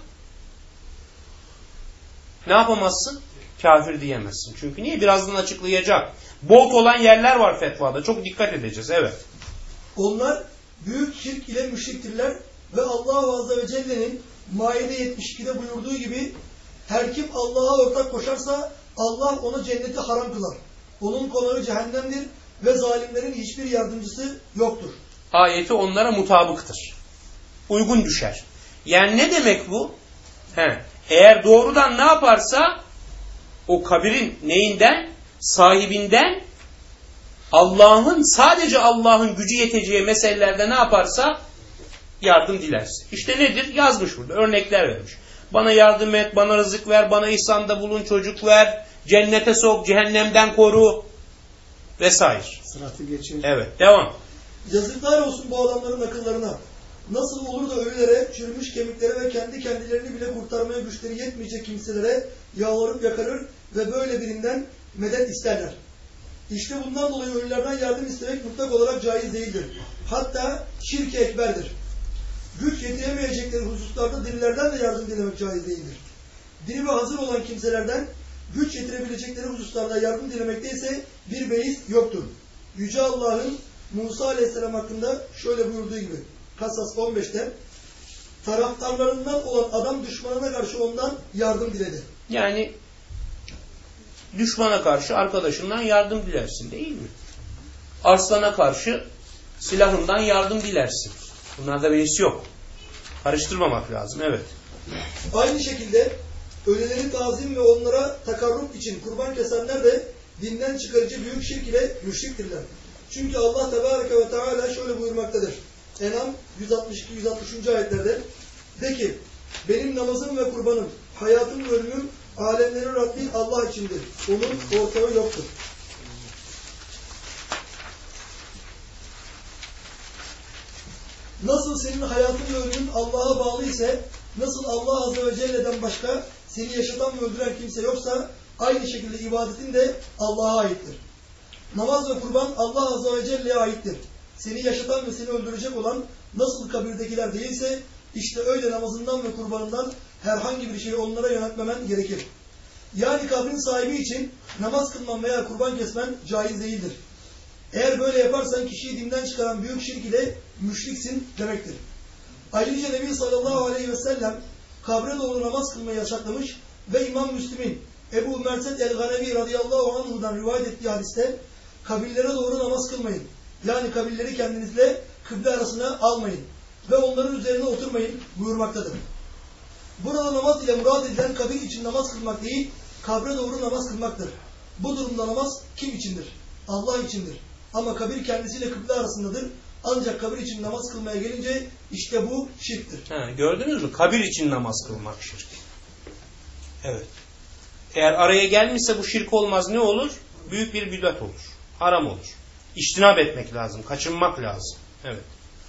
ne yapamazsın? Kafir diyemezsin. Çünkü niye? Birazdan açıklayacak. Bolt olan yerler var fetvada. Çok dikkat edeceğiz. Evet. Onlar büyük şirk ile müşriktirler ve Allah Azze ve Celle'nin Maide 72'de buyurduğu gibi her kim Allah'a ortak koşarsa Allah onu cenneti haram kılar. Onun konağı cehennemdir ve zalimlerin hiçbir yardımcısı yoktur. Ayeti onlara mutabıktır. Uygun düşer. Yani ne demek bu? Eğer doğrudan ne yaparsa o kabirin neyinden? Sahibinden Allah'ın, sadece Allah'ın gücü yeteceği meselelerde ne yaparsa yardım dilersin. İşte nedir? Yazmış burada. Örnekler vermiş. Bana yardım et, bana rızık ver, bana ihsanda bulun, çocuk ver, cennete sok, cehennemden koru vesaire. Sıratı geçir. Evet, devam. Yazıklar olsun bu adamların akıllarına. Nasıl olur da ölülere, çürümüş kemiklere ve kendi kendilerini bile kurtarmaya güçleri yetmeyecek kimselere yalvarıp yakarır ve böyle birinden medet isterler. İşte bundan dolayı ölülerden yardım istemek mutlak olarak caiz değildir. Hatta şirk-i ekberdir. Güç yetiremeyecekleri hususlarda dirilerden de yardım dilemek caiz değildir. Diri ve hazır olan kimselerden güç yetirebilecekleri hususlarda yardım dilemekte ise bir beis yoktur. Yüce Allah'ın Musa Aleyhisselam hakkında şöyle buyurduğu gibi Kasas 15'te taraftarlarından olan adam düşmanına karşı ondan yardım diledi. Yani düşmana karşı arkadaşından yardım dilersin değil mi? Arslana karşı silahından yardım dilersin. Bunlarda beis yok. Karıştırmamak lazım. Evet. Aynı şekilde ölüleri tazim ve onlara takarrub için kurban kesenler de dinden çıkarıcı büyük şirk ile müşriktirler. Çünkü Allah Tebareke ve Teala şöyle buyurmaktadır. En'am 162-163. ayetlerde de ki benim namazım ve kurbanım, hayatım ve ölümüm alemlerin Rabbi Allah içindir. Onun ortağı yoktur. Nasıl senin hayatın ve ölümün Allah'a bağlı ise, nasıl Allah Azze ve Celle'den başka seni yaşatan ve öldüren kimse yoksa, aynı şekilde ibadetin de Allah'a aittir. Namaz ve kurban Allah Azze ve Celle'ye aittir. Seni yaşatan ve seni öldürecek olan nasıl kabirdekiler değilse, işte öyle namazından ve kurbanından herhangi bir şeyi onlara yöneltmemen gerekir. Yani kabrin sahibi için namaz kılman veya kurban kesmen caiz değildir. Eğer böyle yaparsan kişiyi dinden çıkaran büyük şirk ile müşriksin demektir. Ayrıca Nebi sallallahu aleyhi ve sellem kabre doğru namaz kılmayı yasaklamış ve İmam Müslim'in Ebu Merset el-Ganevi radıyallahu anhu'dan rivayet ettiği hadiste kabirlere doğru namaz kılmayın. Yani kabirleri kendinizle kıble arasına almayın ve onların üzerine oturmayın buyurmaktadır. Burada namaz ile murad edilen kabir için namaz kılmak değil, kabre doğru namaz kılmaktır. Bu durumda namaz kim içindir? Allah içindir. Ama kabir kendisiyle kıble arasındadır. Ancak kabir için namaz kılmaya gelince işte bu şirktir. Gördünüz mü? Kabir için namaz kılmak şirk. Evet. Eğer araya gelmişse bu şirk olmaz, ne olur? Büyük bir bid'at olur. Haram olur. İçtinab etmek lazım. Kaçınmak lazım. Evet.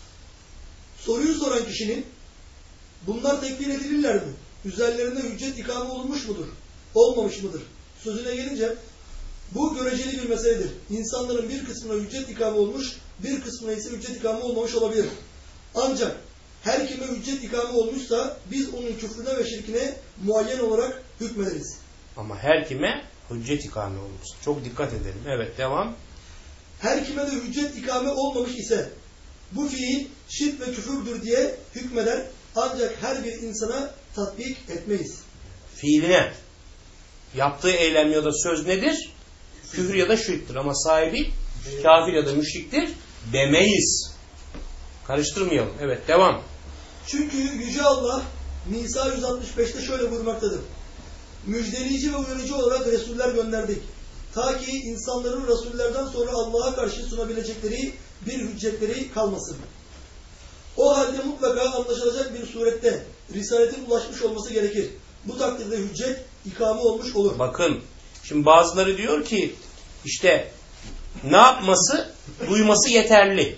Soruyu soran kişinin bunlar tekfir edilirler mi? Üzerlerinde hüccet ikame olunmuş mudur? Olmamış mıdır? Sözüne gelince bu göreceli bir meseledir. İnsanların bir kısmına hüccet ikame olmuş, bir kısmına ise hüccet ikame olmamış olabilir. Ancak her kime hüccet ikame olmuşsa biz onun küfrüne ve şirkine muayyen olarak hükmederiz. Ama her kime hüccet ikame olmuş. Çok dikkat edelim. Evet, devam. Her kime de hüccet ikame olmamış ise bu fiil şirk ve küfürdür diye hükmeder. Ancak her bir insana tatbik etmeyiz. Fiiline, yaptığı eylem ya da söz nedir? Küfür ya da şirktir. Ama sahibi kafir ya da müşriktir demeyiz. Karıştırmayalım. Evet, devam. Çünkü Yüce Allah Nisa 165'te şöyle buyurmaktadır. Müjdeleyici ve uyarıcı olarak Resuller gönderdik. Ta ki insanların Resullerden sonra Allah'a karşı sunabilecekleri bir hüccetleri kalmasın. O halde mutlaka anlaşılacak bir surette Risaletin ulaşmış olması gerekir. Bu takdirde hüccet ikame olmuş olur. Bakın, şimdi bazıları diyor ki işte ne yapması? Duyması yeterli.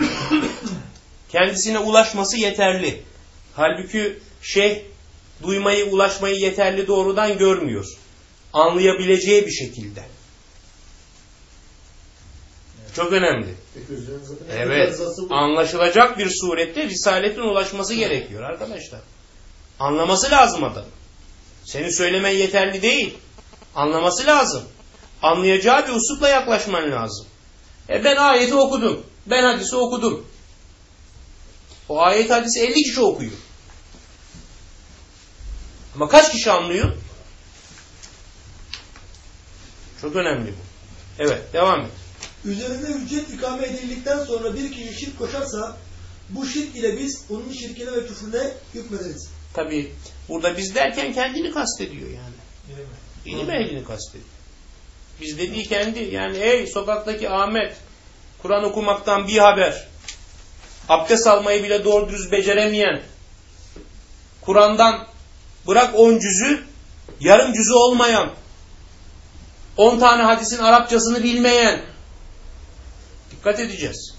Kendisine ulaşması yeterli. Halbuki şeyh duymayı, ulaşmayı yeterli doğrudan görmüyor. Anlayabileceği bir şekilde. Çok önemli. Evet. Anlaşılacak bir surette Risaletin ulaşması gerekiyor arkadaşlar. Anlaması lazım adam. Senin söylemen yeterli değil. Anlaması lazım. Anlayacağı bir uslupla yaklaşman lazım. Ben ayeti okudum. Ben hadisi okudum. O ayet hadisi 50 kişi okuyor. Ama kaç kişi anlıyor? Çok önemli bu. Evet, devam et. Üzerinde hüccet ikame edildikten sonra bir kişi şirk koşarsa bu şirk ile biz onun şirkine ve küfrüne hükmederiz. Tabi burada biz derken kendini kastediyor yani. İlim ehlini kastediyor. Biz dediği kendi, yani ey sokaktaki Ahmet, Kur'an okumaktan bir haber, abdest almayı bile doğru dürüst beceremeyen, Kur'an'dan bırak 10 cüzü, yarım cüzü olmayan 10 tane hadisin Arapçasını bilmeyen. Dikkat edeceğiz.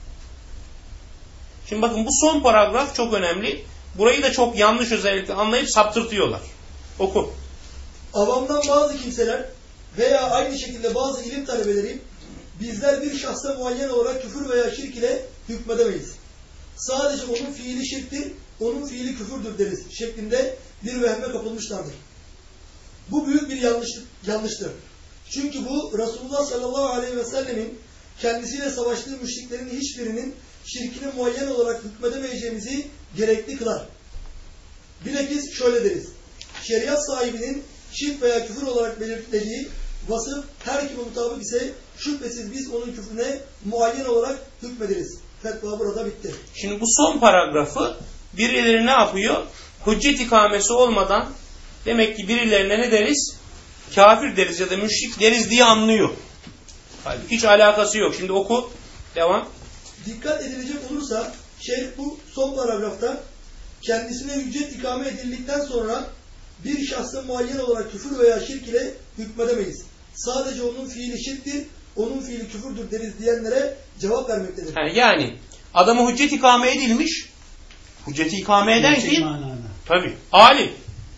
Şimdi bakın bu son paragraf çok önemli. Burayı da çok yanlış özellikle anlayıp saptırtıyorlar. Oku. Avamdan bazı kimseler veya aynı şekilde bazı ilim talebeleri bizler bir şahsa muayyen olarak küfür veya şirk ile hükmedemeyiz. Sadece onun fiili şirktir, onun fiili küfürdür deriz şeklinde bir vehme kapılmışlardır. Bu büyük bir yanlıştır. Çünkü bu Resulullah sallallahu aleyhi ve sellemin kendisiyle savaştığı müşriklerin hiçbirinin şirkine muayyen olarak hükmedemeyeceğimizi gerekli kılar. Bilakis şöyle deriz. Şeriat sahibinin şirk veya küfür olarak belirtildiği vasıf her kime mutabık ise şüphesiz biz onun küfrüne muayyen olarak hükmederiz. Fetva burada bitti. Şimdi bu son paragrafı birileri ne yapıyor? Hüccet ikamesi olmadan demek ki birilerine ne deriz? Kafir deriz ya da müşrik deriz diye anlıyor. Hiç alakası yok. Şimdi oku. Devam. Dikkat edilecek olursa şeyh bu son paragrafta kendisine hüccet ikame edildikten sonra bir şahsa muayyen olarak küfür veya şirk ile hükmedemeyiz. Sadece onun fiili şirktir, onun fiili küfürdür deriz diyenlere cevap vermektedir. Yani adamı hüccet ikame edilmiş. Hücceti ikame eden kim? Tabii. Alim.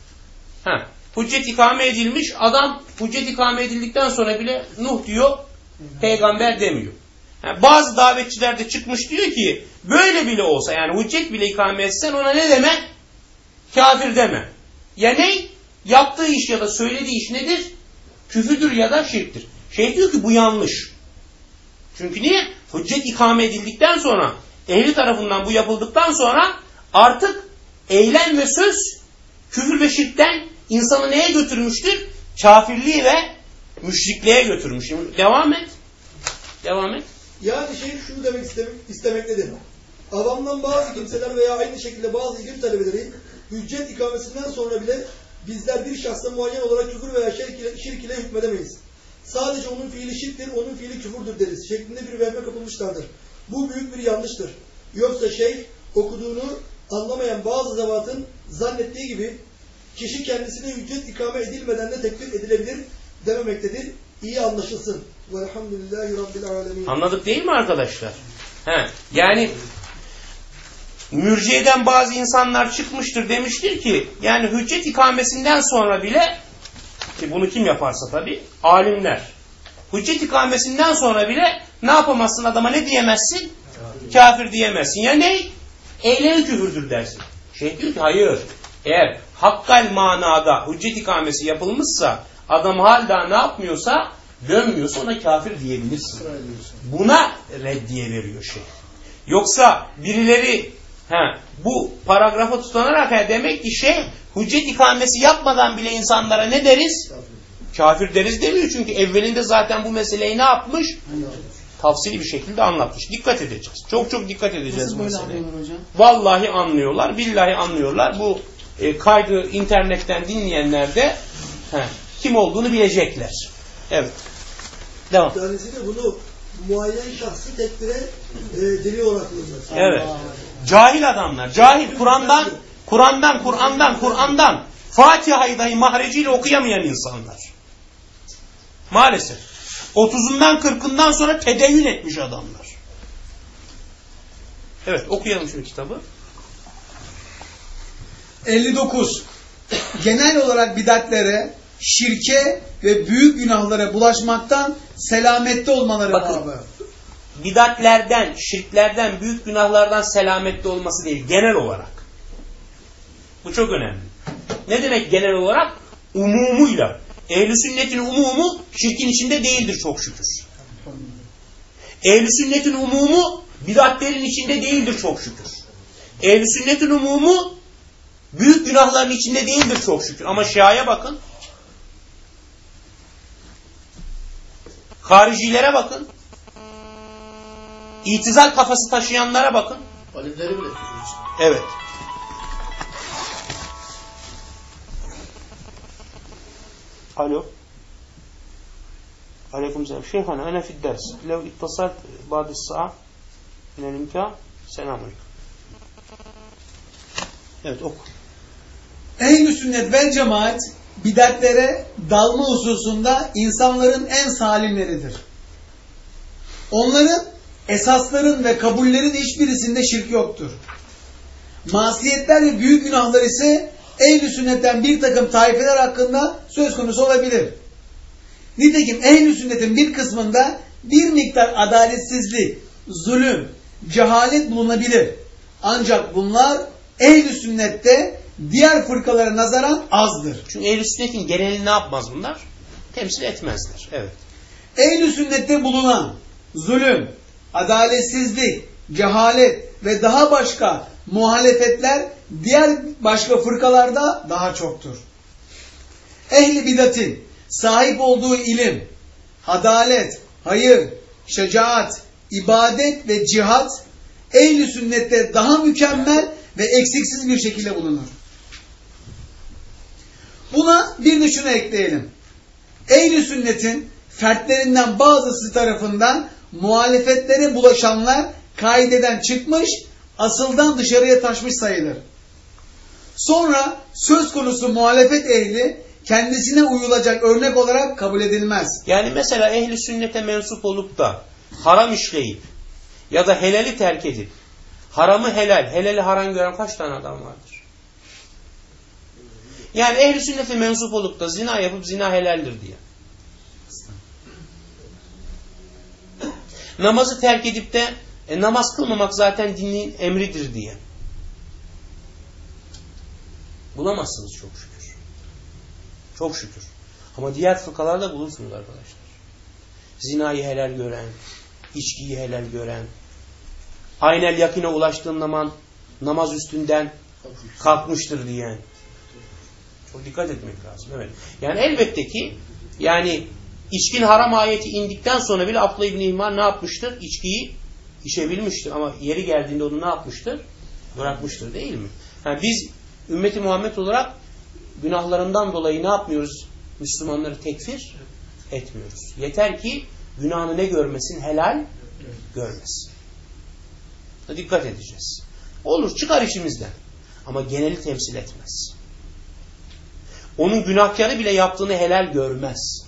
Hüccet ikame edilmiş. Adam hüccet ikame edildikten sonra bile Nuh diyor, peygamber demiyor. Bazı davetçiler de çıkmış diyor ki böyle bile olsa yani hüccet bile ikame etsen ona ne deme? Kafir deme. Ya ne? Yaptığı iş ya da söylediği iş nedir? Küfürdür ya da şirktir. Şey diyor ki bu yanlış. Çünkü niye? Hüccet ikame edildikten sonra ehli tarafından bu yapıldıktan sonra artık eylem ve söz küfür ve şirkten insanı neye götürmüştür? Kafirliğe ve müşrikliğe götürmüş. Şimdi devam et. Devam et. Yani şunu demek istemektedir. Avamdan bazı kimseler veya aynı şekilde bazı ilim talebeleri hüccet ikamesinden sonra bile bizler bir şahsa muayyen olarak küfür veya şirk ile hükmedemeyiz. Sadece onun fiili şirktir, onun fiili küfürdür deriz şeklinde bir vehme kapılmışlardır. Bu büyük bir yanlıştır. Yoksa okuduğunu anlamayan bazı zevatın zannettiği gibi kişi kendisine hüccet ikame edilmeden de tekfir edilebilir dememektedir. İyi anlaşılsın. Velhamdülillahi Rabbil alemin. Anladık değil mi arkadaşlar? Yani mürciyeden bazı insanlar çıkmıştır demiştir ki yani hüccet ikamesinden sonra bile ki bunu kim yaparsa tabii alimler. Hüccet ikamesinden sonra bile ne yapamazsın adama ne diyemezsin? Kafir diyemezsin. Ya ne? Eylemi küfürdür dersin. Diyor ki hayır. Eğer hakkal manada hüccet ikamesi yapılmışsa adam halda ne yapmıyorsa dönmüyorsa ona kafir diyebilirsin. Buna reddiye veriyor Yoksa birileri bu paragrafa tutanarak demek ki hüccet ikamesi yapmadan bile insanlara ne deriz? Kafir deriz demiyor çünkü evvelinde zaten bu meseleyi ne yapmış? Tafsili bir şekilde anlatmış. Dikkat edeceğiz. Çok çok dikkat edeceğiz bu meseleye. Vallahi anlıyorlar, billahi anlıyorlar. Bu kaydı internetten dinleyenler de kim olduğunu bilecekler. Evet. Devam. Tanesi de bunu muayyen şahsı tekfire delil olarak kullanıyor. Evet. Cahil adamlar. Cahil. Kur'an'dan Fatiha'yı dahi mahreciyle okuyamayan insanlar. Maalesef. 30'undan 40'ından sonra tedeyyün etmiş adamlar. Evet, okuyalım şu kitabı. 59. Genel olarak bidatlere, şirke ve büyük günahlara bulaşmaktan selamette olmaları babı. Bidatlerden, şirklerden, büyük günahlardan selamette olması değil, genel olarak. Bu çok önemli. Ne demek genel olarak? Umumuyla. Ehl-i sünnetin umumu şirkin içinde değildir çok şükür. Ehl-i sünnetin umumu bidatlerin içinde değildir çok şükür. Ehl-i sünnetin umumu büyük günahların içinde değildir çok şükür. Ama Şia'ya bakın. Haricilere bakın. İtizal kafası taşıyanlara bakın. Alimleri bile küfür için. Evet. Alo. Aleykümselam. Şeyhana ana fid ders. Lev ittasalt ba'dis sa'a minel imkan. Selamünaleyküm. Evet oku. Ehl-i sünnet vel cemaat bidatlere dalma hususunda insanların en salimleridir. Onların esasların ve kabullerin hiçbirisinde şirk yoktur. Masiyetler ve büyük günahlar ise ehl-i sünnetten bir takım taifeler hakkında söz konusu olabilir. Nitekim ehl-i sünnetin bir kısmında bir miktar adaletsizlik, zulüm, cehalet bulunabilir. Ancak bunlar ehl-i sünnette diğer fırkalara nazaran azdır. Çünkü ehl-i sünnetin genelini ne yapmaz bunlar? Temsil etmezler. Evet. Ehl-i sünnette bulunan zulüm, adaletsizlik, cehalet ve daha başka muhalefetler diğer başka fırkalarda daha çoktur. Ehli bidatin sahip olduğu ilim, adalet, hayır, şecaat, ibadet ve cihat ehl-i sünnette daha mükemmel ve eksiksiz bir şekilde bulunur. Buna bir de şunu ekleyelim. Ehl-i sünnetin fertlerinden bazısı tarafından muhalefetlere bulaşanlar kaideden çıkmış, asıldan dışarıya taşmış sayılır. Sonra söz konusu muhalefet ehli kendisine uyulacak örnek olarak kabul edilmez. Yani mesela ehli sünnete mensup olup da haram işleyip ya da helali terk edip haramı helal, helali haram gören kaç tane adam vardır? Yani ehli sünnete mensup olup da zina yapıp zina helaldir diye. Namazı terk edip de namaz kılmamak zaten dinin emridir diye. Bulamazsınız çok şükür. Çok şükür. Ama diğer fırkalarda bulursunuz arkadaşlar. Zinayı helal gören, içkiyi helal gören, aynel yakine ulaştığın zaman namaz üstünden kalkmıştır diyen. Çok dikkat etmek lazım. Evet. Yani elbette ki yani içkin haram ayeti indikten sonra bile Abdullah İbni İhman ne yapmıştır? İçkiyi içebilmiştir. Ama yeri geldiğinde onu ne yapmıştır? Bırakmıştır değil mi? Yani biz ümmeti Muhammed olarak günahlarından dolayı ne yapmıyoruz? Müslümanları tekfir etmiyoruz. Yeter ki günahını ne görmesin? Helal görmesin. Dikkat edeceğiz. Olur çıkar işimizden. Ama geneli temsil etmez. Onun günahkarı bile yaptığını helal görmez.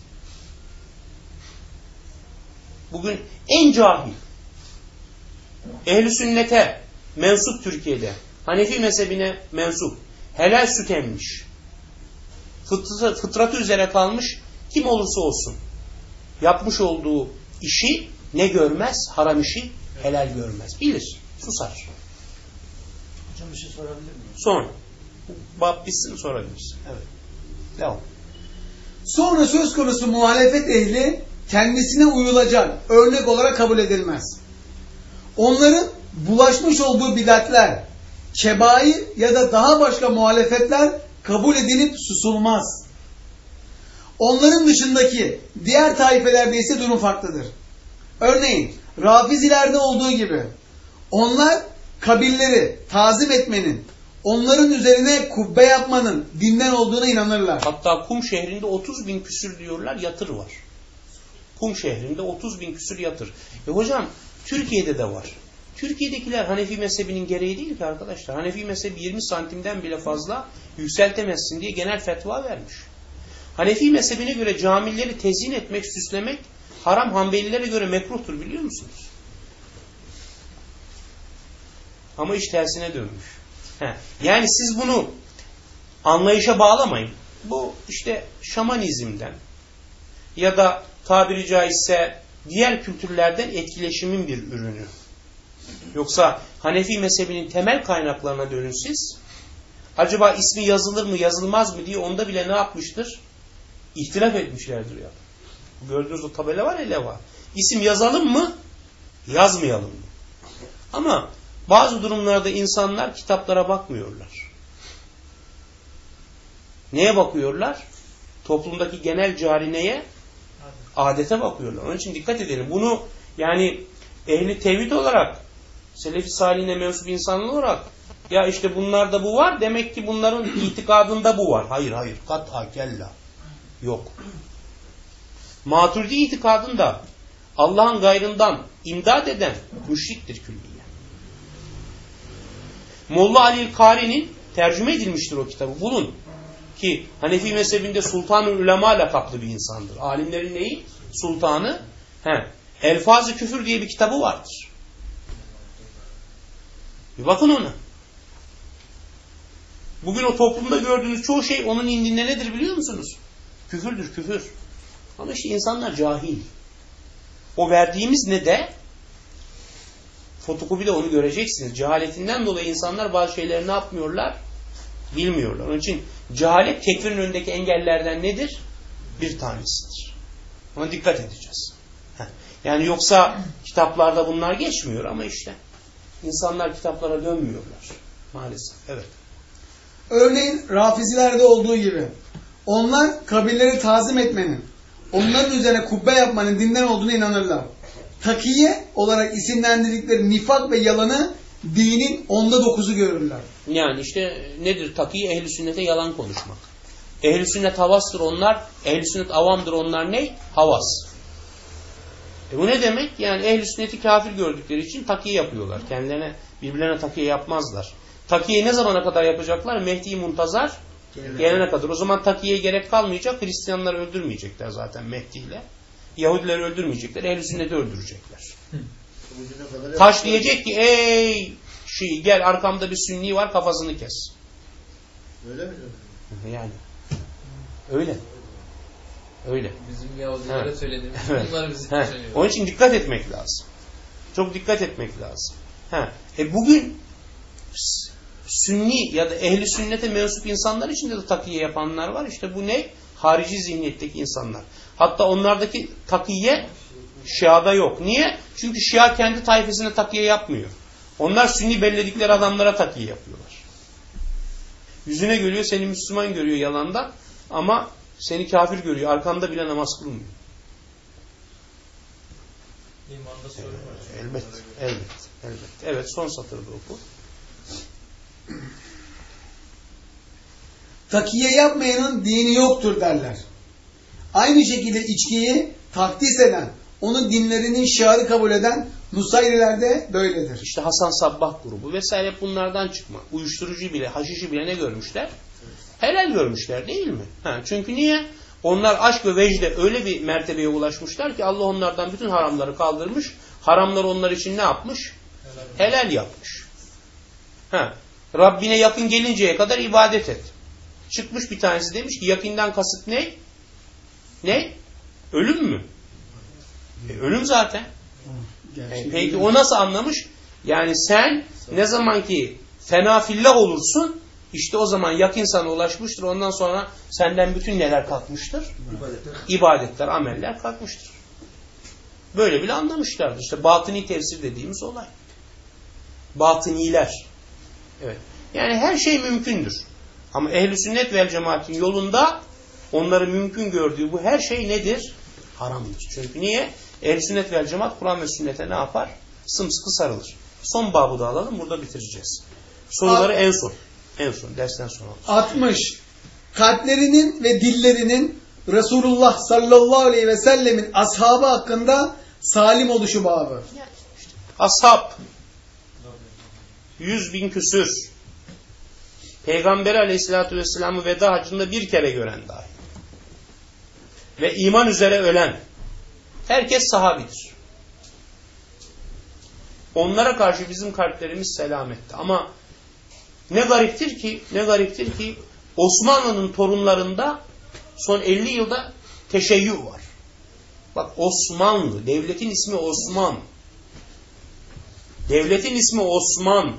Bugün en cahil, ehl-i sünnete mensup Türkiye'de, Hanefi mezhebine mensup, helal süt emmiş, fıtratı üzere kalmış, kim olursa olsun, yapmış olduğu işi ne görmez? Haram işi helal görmez. Bilir, susar. Hocam bir şey sorabilir miyim? Sonra, bab bitsin sorabilirsin. Evet. Devam. Sonra söz konusu muhalefet ehli kendisine uyulacak örnek olarak kabul edilmez. Onların bulaşmış olduğu bidatler, kebair ya da daha başka muhalefetler kabul edilip susulmaz. Onların dışındaki diğer taifelerde ise durum farklıdır. Örneğin Rafizilerde olduğu gibi onlar kabirleri tazim etmenin, onların üzerine kubbe yapmanın dinden olduğuna inanırlar. Hatta Kum şehrinde 30 bin küsür diyorlar yatır var. Kum şehrinde 30 bin küsür yatır. Hocam Türkiye'de de var. Türkiye'dekiler Hanefi mezhebinin gereği değil ki arkadaşlar. Hanefi mezhebi 20 santimden bile fazla yükseltemezsin diye genel fetva vermiş. Hanefi mezhebine göre camileri tezyin etmek, süslemek haram, Hanbelilere göre mekruhtur biliyor musunuz? Ama iş tersine dönmüş. Yani siz bunu anlayışa bağlamayın. Bu işte şamanizmden ya da tabiri caizse diğer kültürlerden etkileşimin bir ürünü. Yoksa Hanefi mezhebinin temel kaynaklarına dönün siz. Acaba ismi yazılır mı yazılmaz mı diye onda bile ne yapmıştır? İhtilaf etmişlerdir ya. Gördüğünüz o tabela var ya leva. İsim yazalım mı? Yazmayalım mı? Ama bazı durumlarda insanlar kitaplara bakmıyorlar. Neye bakıyorlar? Toplumdaki genel carineye, adete bakıyorlar. Onun için dikkat edelim. Bunu yani ehli tevhid olarak, Selefi Salihine mensup insanlar olarak ya işte bunlarda bu var demek ki bunların itikadında bu var. Hayır. Kat'a kella. Yok. Maturidi itikadında Allah'ın gayrından imdad eden müşriktir külliye. Molla Ali Kari'nin tercüme edilmiştir o kitabı. Bulun. Ki Hanefi mezhebinde Sultan-ı Ulema lakaplı bir insandır. Alimlerin neyi? Sultanı. Elfaz-ı Küfür diye bir kitabı vardır. Bir bakın ona. Bugün o toplumda gördüğünüz çoğu şey onun indinde nedir biliyor musunuz? Küfürdür, küfür. Ama işte insanlar cahil. O verdiğimiz ne de fotokopide onu göreceksiniz. Cehaletinden dolayı insanlar bazı şeyleri ne yapmıyorlar? Bilmiyorlar. Onun için cehalet tekfirin önündeki engellerden nedir? Bir tanesidir. Ona dikkat edeceğiz. Yani yoksa kitaplarda bunlar geçmiyor ama işte insanlar kitaplara dönmüyorlar. Maalesef. Evet. Örneğin Rafizilerde olduğu gibi onlar kabirleri tazim etmenin, onların üzerine kubbe yapmanın dinden olduğuna inanırlar. Takiye olarak isimlendirdikleri nifak ve yalanı dinin 9'u görürler. Yani işte nedir takiye? Ehl-i sünnete yalan konuşmak. Ehl-i sünnet havastır onlar, ehl-i sünnet avamdır onlar ne? Havas. Bu ne demek? Yani ehl-i sünneti kafir gördükleri için takiye yapıyorlar. Birbirlerine takiye yapmazlar. Takiye ne zamana kadar yapacaklar? Mehdi-i Muntazar gelene kadar. O zaman takiyeye gerek kalmayacak. Hristiyanları öldürmeyecekler zaten Mehdi ile. Yahudileri öldürmeyecekler. Ehl-i sünneti öldürecekler. Taş diyecek ki ey Şii gel arkamda bir sünni var kafasını kes. Öyle mi? Yani. Öyle. Öyle. Bizim Yahudilere söylediğimiz bunlar bizi söylüyor. Onun için dikkat etmek lazım. Çok dikkat etmek lazım. Bugün Sünni ya da ehli sünnete mensup insanlar içinde de takiye yapanlar var. İşte bu ne? Harici zihniyetteki insanlar. Hatta onlardaki takiye Şia'da yok. Niye? Çünkü Şia kendi tayfesine takiye yapmıyor. Onlar Sünni belledikleri adamlara takiye yapıyorlar. Yüzüne görüyor, seni Müslüman görüyor yalandan ama seni kafir görüyor. Arkanda bile namaz kılmıyor. İmanda sorun var. Elbet. Evet, son satırda oku. Takiye yapmayanın dini yoktur derler. Aynı şekilde içkiyi takdis eden, onun dinlerinin şiarı kabul eden Nusayriler de böyledir. İşte Hasan Sabbah grubu vesaire bunlardan çıkma. Uyuşturucu bile, haşişi bile ne görmüşler? Helal görmüşler değil mi? Çünkü niye? Onlar aşk ve vecde öyle bir mertebeye ulaşmışlar ki Allah onlardan bütün haramları kaldırmış. Haramları onlar için ne yapmış? Helal yapmış. Rabbine yakın gelinceye kadar ibadet et. Çıkmış bir tanesi demiş ki yakından kasıt ne? Ne? Ölüm mü? Ölüm zaten. Peki o nasıl anlamış? Yani sen ne zaman ki fena fillah olursun işte o zaman yakın sana ulaşmıştır. Ondan sonra senden bütün neler kalkmıştır? İbadetler, ameller kalkmıştır. Böyle bile anlamışlardır. İşte batıni tefsir dediğimiz olay. Batıniler. Evet. Yani her şey mümkündür. Ama ehl-i sünnet vel cemaatin yolunda onları mümkün gördüğü bu her şey nedir? Haramdır. Çünkü niye? Ehl-i sünnet vel cemaat Kur'an ve sünnete ne yapar? Sımsıkı sarılır. Son babı da alalım. Burada bitireceğiz. Soruları en son. En son. Dersten sonra. 60. Kalplerinin ve dillerinin Resulullah sallallahu aleyhi ve sellemin ashabı hakkında salim oluşu babı. Ashab 100.000 küsür. Peygamberi aleyhissalatü vesselam'ı veda hacında bir kere gören dahi. Ve iman üzere ölen. Herkes sahabidir. Onlara karşı bizim kalplerimiz selamette. Ama ne gariptir ki Osmanlı'nın torunlarında son 50 yılda teşeyyü var. Bak Osmanlı, devletin ismi Osman. Devletin ismi Osman.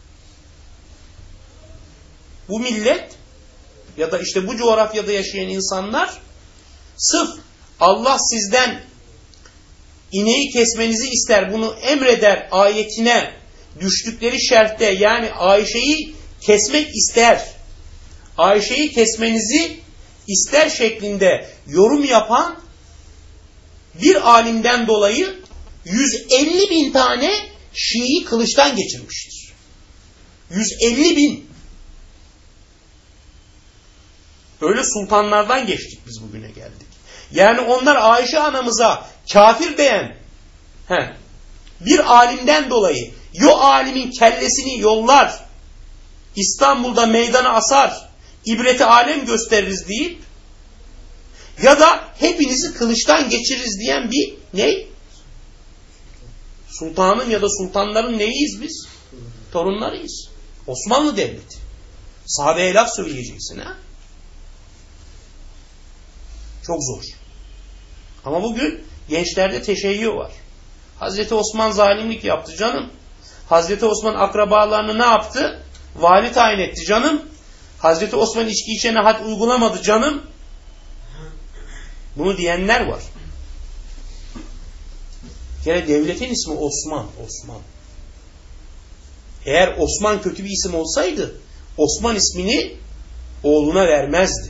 Bu millet ya da işte bu coğrafyada yaşayan insanlar sırf Allah sizden ineği kesmenizi ister, bunu emreder ayetine düştükleri şerhte yani Ayşe'yi kesmek ister. Ayşe'yi kesmenizi ister şeklinde yorum yapan bir alimden dolayı 150.000 tane Şii'yi kılıçtan geçirmiştir. 150.000. Öyle sultanlardan geçtik biz bugüne geldik. Yani onlar Ayşe anamıza kafir diyen bir alimden dolayı alimin kellesini yollar, İstanbul'da meydana asar, ibreti alem gösteririz deyip ya da hepinizi kılıçtan geçiririz diyen bir ne? Sultanın ya da sultanların neyiyiz biz? Torunlarıyız. Osmanlı Devleti. Sahabeye laf söyleyeceksin ha? Çok zor. Ama bugün gençlerde teşeyyü var. Hazreti Osman zalimlik yaptı canım. Hazreti Osman akrabalarını ne yaptı? Vali tayin etti canım. Hazreti Osman içki içene had uygulamadı canım. Bunu diyenler var. Bir kere devletin ismi Osman. Osman. Eğer Osman kötü bir isim olsaydı Osman ismini oğluna vermezdi.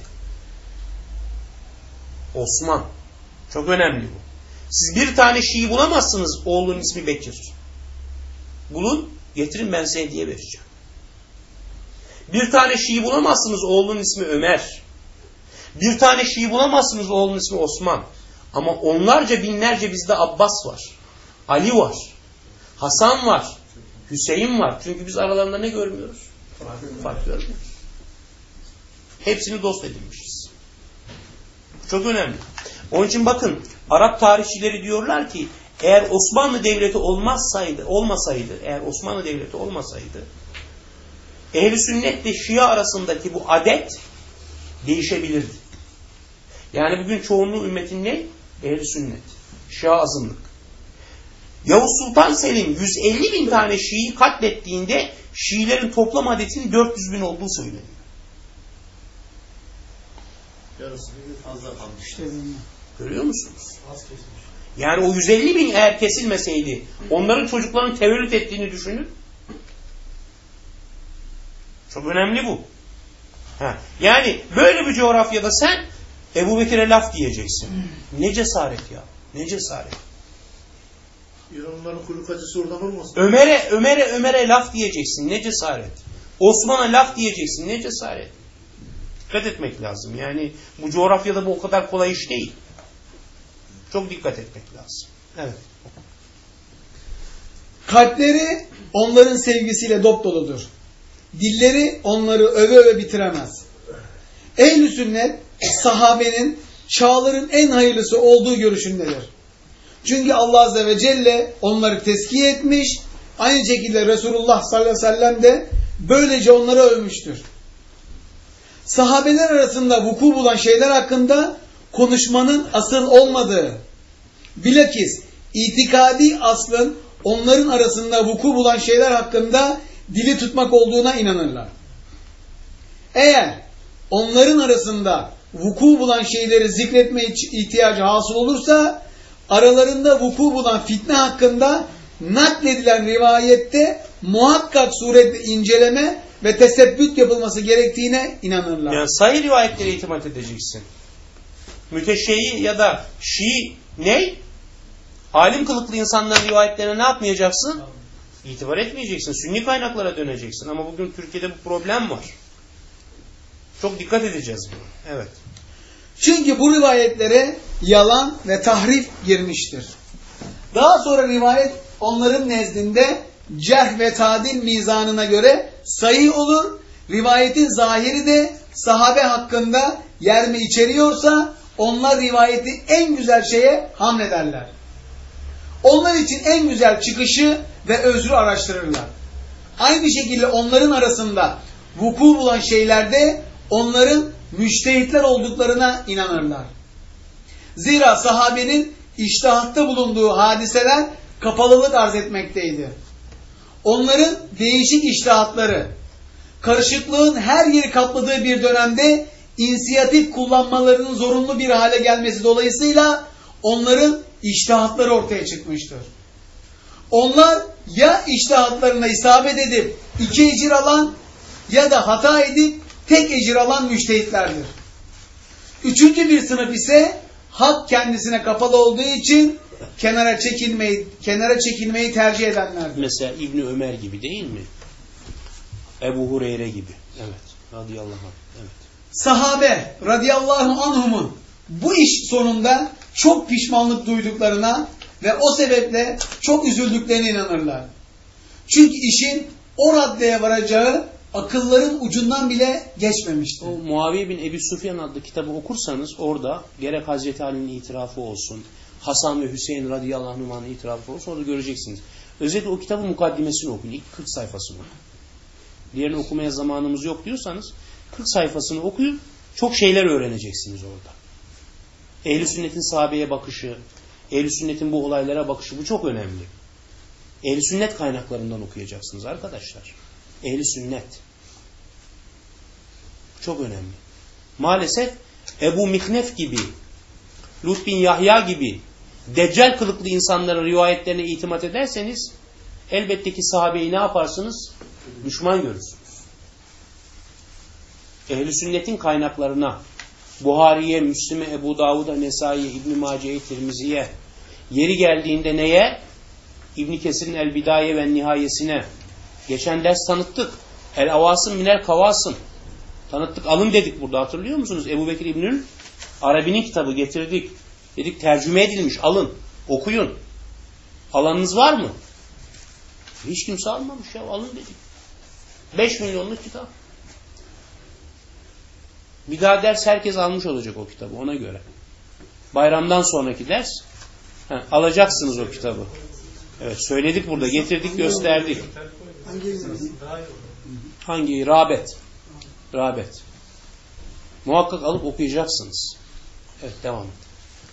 Osman. Çok önemli bu. Siz bir tane Şii bulamazsınız oğlunun ismi Bekir. Bulun, getirin ben size hediye vereceğim. Bir tane Şii bulamazsınız oğlunun ismi Ömer. Bir tane Şii bulamazsınız oğlunun ismi Osman. Ama onlarca binlerce bizde Abbas var. Ali var. Hasan var. Hüseyin var. Çünkü biz aralarında ne görmüyoruz? Fark görmüyoruz. Hepsini dost edinmişiz. Çok önemli. Onun için bakın Arap tarihçileri diyorlar ki eğer Osmanlı Devleti olmasaydı Ehl-i Sünnet ile Şia arasındaki bu adet değişebilirdi. Yani bugün çoğunluğu ümmetin ne? Ehl-i Sünnet. Şia azınlık. Yavuz Sultan Selim 150 bin tane Şii'yi katlettiğinde Şiilerin toplam adetinin 400 bin olduğu söyleniyor. Görüyor musunuz? Yani o 150 bin eğer kesilmeseydi onların çocuklarının tevellüt ettiğini düşünün. Çok önemli bu. Yani böyle bir coğrafyada sen Ebu Bekir'e laf diyeceksin. Ne cesaret ya. Ne cesaret. İranlıların kuyruk acısı oradan olmasın. Ömer'e laf diyeceksin. Ne cesaret. Osman'a laf diyeceksin. Ne cesaret. Dikkat etmek lazım. Yani bu coğrafyada bu o kadar kolay iş değil. Çok dikkat etmek lazım. Evet. Kalpleri onların sevgisiyle dopdoludur. Dilleri onları öve öve bitiremez. Ehl-i Sünnet sahabenin çağların en hayırlısı olduğu görüşündedir. Çünkü Allah Azze ve Celle onları tezkiye etmiş, aynı şekilde Resulullah sallallahu aleyhi ve sellem de böylece onları övmüştür. Sahabeler arasında vuku bulan şeyler hakkında konuşmanın asıl olmadığı, bilakis itikadi aslın onların arasında vuku bulan şeyler hakkında dili tutmak olduğuna inanırlar. Eğer onların arasında vuku bulan şeyleri zikretme ihtiyacı hasıl olursa, aralarında vuku bulan fitne hakkında nakledilen rivayette muhakkak suretle inceleme ve tesebbüt yapılması gerektiğine inanırlar. Yani sahih rivayetlere itimat edeceksin. Müteşşeyi ya da Şii ne? Alim kılıklı insanların rivayetlerine ne yapmayacaksın? İtibar etmeyeceksin. Sünni kaynaklara döneceksin. Ama bugün Türkiye'de bu problem var. Çok dikkat edeceğiz buna. Evet. Çünkü bu rivayetlere yalan ve tahrif girmiştir. Daha sonra rivayet onların nezdinde cerh ve tadil mizanına göre sahih olur. Rivayetin zahiri de sahabe hakkında yer mi içeriyorsa onlar rivayeti en güzel şeye hamlederler. Onlar için en güzel çıkışı ve özrü araştırırlar. Aynı şekilde onların arasında vuku bulan şeylerde onların müçtehitler olduklarına inanırlar. Zira sahabenin içtihatta bulunduğu hadiseler kapalılık arz etmekteydi. Onların değişik içtihatları, karışıklığın her yeri kapladığı bir dönemde inisiyatif kullanmalarının zorunlu bir hale gelmesi dolayısıyla onların içtihatları ortaya çıkmıştır. Onlar ya içtihatlarına isabet edip 2 ecir alan ya da hata edip tek ecir alan müçtehitlerdir. Üçüncü bir sınıf ise hak kendisine kapalı olduğu için kenara çekilmeyi tercih edenlerdir. Mesela İbni Ömer gibi değil mi? Ebu Hureyre gibi. Evet. Radıyallahu anh. Evet. Sahabe radıyallahu anhumun bu iş sonunda çok pişmanlık duyduklarına ve o sebeple çok üzüldüklerine inanırlar. Çünkü işin o raddeye varacağı akılların ucundan bile geçmemiştir. O Muaviye bin Ebi Süfyan adlı kitabı okursanız orada gerek Hazreti Ali'nin itirafı olsun, Hasan ve Hüseyin radıyallahu anhuma'nın itirafı olsun, orada göreceksiniz. Özellikle o kitabın mukaddimesini okuyun. İlk 40 sayfasını okuyun. Diğerini okumaya zamanımız yok diyorsanız 40 sayfasını okuyun. Çok şeyler öğreneceksiniz orada. Ehl-i sünnetin sahabeye bakışı, ehl-i sünnetin bu olaylara bakışı, bu çok önemli. Ehl-i sünnet kaynaklarından okuyacaksınız arkadaşlar. Ehl-i sünnet. Çok önemli. Maalesef Ebu Mihnef gibi, Lut bin Yahya gibi deccal kılıklı insanların rivayetlerine itimat ederseniz elbette ki sahabeyi ne yaparsınız? Düşman görürsünüz. Ehl-i sünnetin kaynaklarına, Buhari'ye, Müslim'e, Ebu Davud'a, Nesai'ye, İbn-i Mace'ye, Tirmizi'ye, yeri geldiğinde neye? İbn Kesir'in El-Bidaye ve Nihayesine. Geçen ders tanıttık. El-Avasım minel Kavasım. Tanıttık, alın dedik burada, hatırlıyor musunuz? Ebu Bekir İbnül Arabi'nin kitabı getirdik. Dedik tercüme edilmiş, alın, okuyun. Alanınız var mı? Hiç kimse almamış ya, alın dedik. 5 milyonluk kitap. Bir daha ders herkes almış olacak o kitabı, ona göre. Bayramdan sonraki ders alacaksınız o kitabı. Evet, söyledik burada, getirdik, gösterdik. Hangi? Rağbet. Rağbet. Muhakkak alıp okuyacaksınız. Evet, devam et.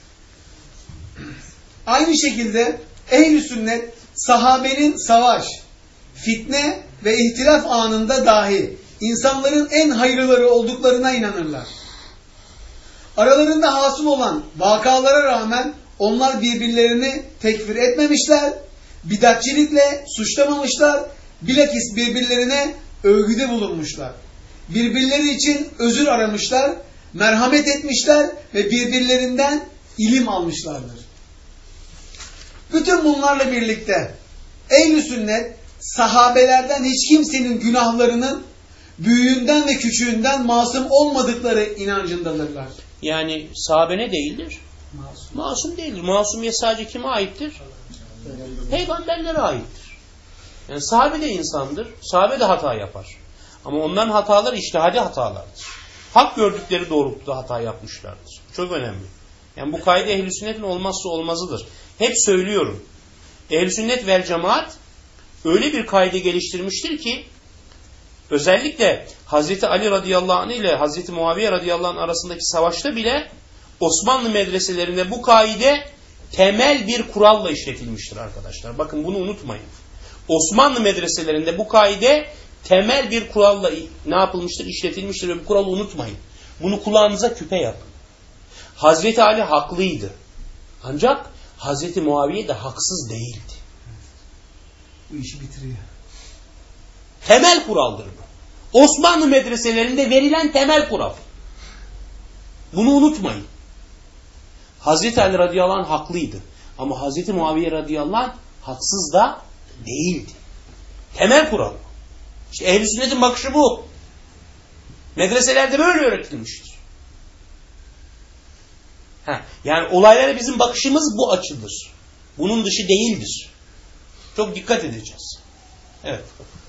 Aynı şekilde ehl-i sünnet sahabenin savaş, fitne ve ihtilaf anında dahi insanların en hayırlıları olduklarına inanırlar. Aralarında hasıl olan vakalara rağmen onlar birbirlerini tekfir etmemişler, bidatçilikle suçlamamışlar, bilakis birbirlerine övgüde bulunmuşlar. Birbirleri için özür aramışlar, merhamet etmişler ve birbirlerinden ilim almışlardır. Bütün bunlarla birlikte ehl-i sünnet sahabelerden hiç kimsenin günahlarının büyüğünden ve küçüğünden masum olmadıkları inancındadırlar. Yani sahabe ne değildir? Masum değildir. Masumiyet sadece kime aittir? Peygamberlere aittir. Yani sahabe de insandır. Sahabe de hata yapar. Ama onların hataları içtihadi hatalardır. Hak gördükleri doğrultuda hata yapmışlardır. Çok önemli. Yani bu kaide ehl-i sünnetin olmazsa olmazıdır. Hep söylüyorum. Ehl-i sünnet vel cemaat öyle bir kaide geliştirmiştir ki özellikle Hazreti Ali radıyallahu anh ile Hazreti Muaviye radıyallahu anh arasındaki savaşta bile Osmanlı medreselerinde bu kaide temel bir kuralla işletilmiştir arkadaşlar. Bakın bunu unutmayın. Osmanlı medreselerinde bu kaide temel bir kuralla ne yapılmıştır? İşletilmiştir ve bu kuralı unutmayın. Bunu kulağınıza küpe yapın. Hazreti Ali haklıydı. Ancak Hazreti Muaviye de haksız değildi. Bu işi bitiriyor. Temel kuraldır bu. Osmanlı medreselerinde verilen temel kural. Bunu unutmayın. Hazreti Ali radıyallahu anh haklıydı. Ama Hazreti Muaviye radıyallahu anh haksız da değildi. Temel kural. İşte ehl-i sünnetin bakışı bu. Medreselerde böyle öğretilmiştir. Yani olaylara bizim bakışımız bu açıdır. Bunun dışı değildir. Çok dikkat edeceğiz. Evet.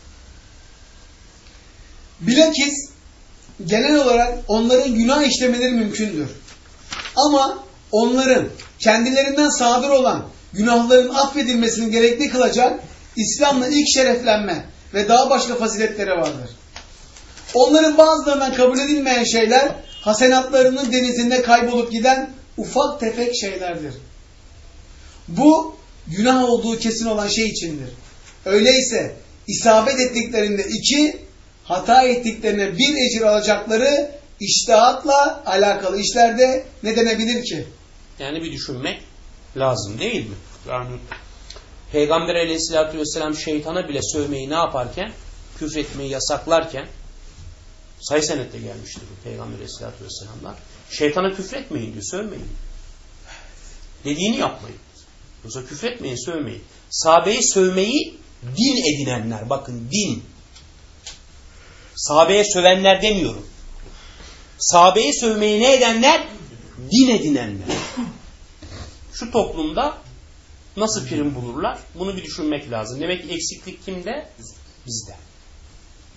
Bilakis genel olarak onların günah işlemeleri mümkündür. Ama onların kendilerinden sadır olan günahların affedilmesini gerekli kılacak İslam'la ilk şereflenme ve daha başka faziletleri vardır. Onların bazılarından kabul edilmeyen şeyler hasenatlarının denizinde kaybolup giden ufak tefek şeylerdir. Bu günah olduğu kesin olan şey içindir. Öyleyse isabet ettiklerinde 2, hata ettiklerine 1 ecir alacakları içtihatla alakalı işlerde ne denebilir ki? Yani bir düşünmek lazım değil mi? Yani Peygamber aleyhissalatü vesselam şeytana bile sövmeyi ne yaparken? Küfretmeyi yasaklarken sayı senette gelmiştir Peygamber aleyhissalatü vesselamlar. Şeytana küfretmeyin diyor, sövmeyin. Dediğini yapmayın. Yoksa küfretmeyin, sövmeyin. Sahabeyi sövmeyi din edinenler, bakın din. Sahabeye sövenler demiyorum. Sahabeyi sövmeyi ne edenler? Din edinenler. Şu toplumda nasıl prim bulurlar? Bunu bir düşünmek lazım. Demek ki eksiklik kimde? Bizde.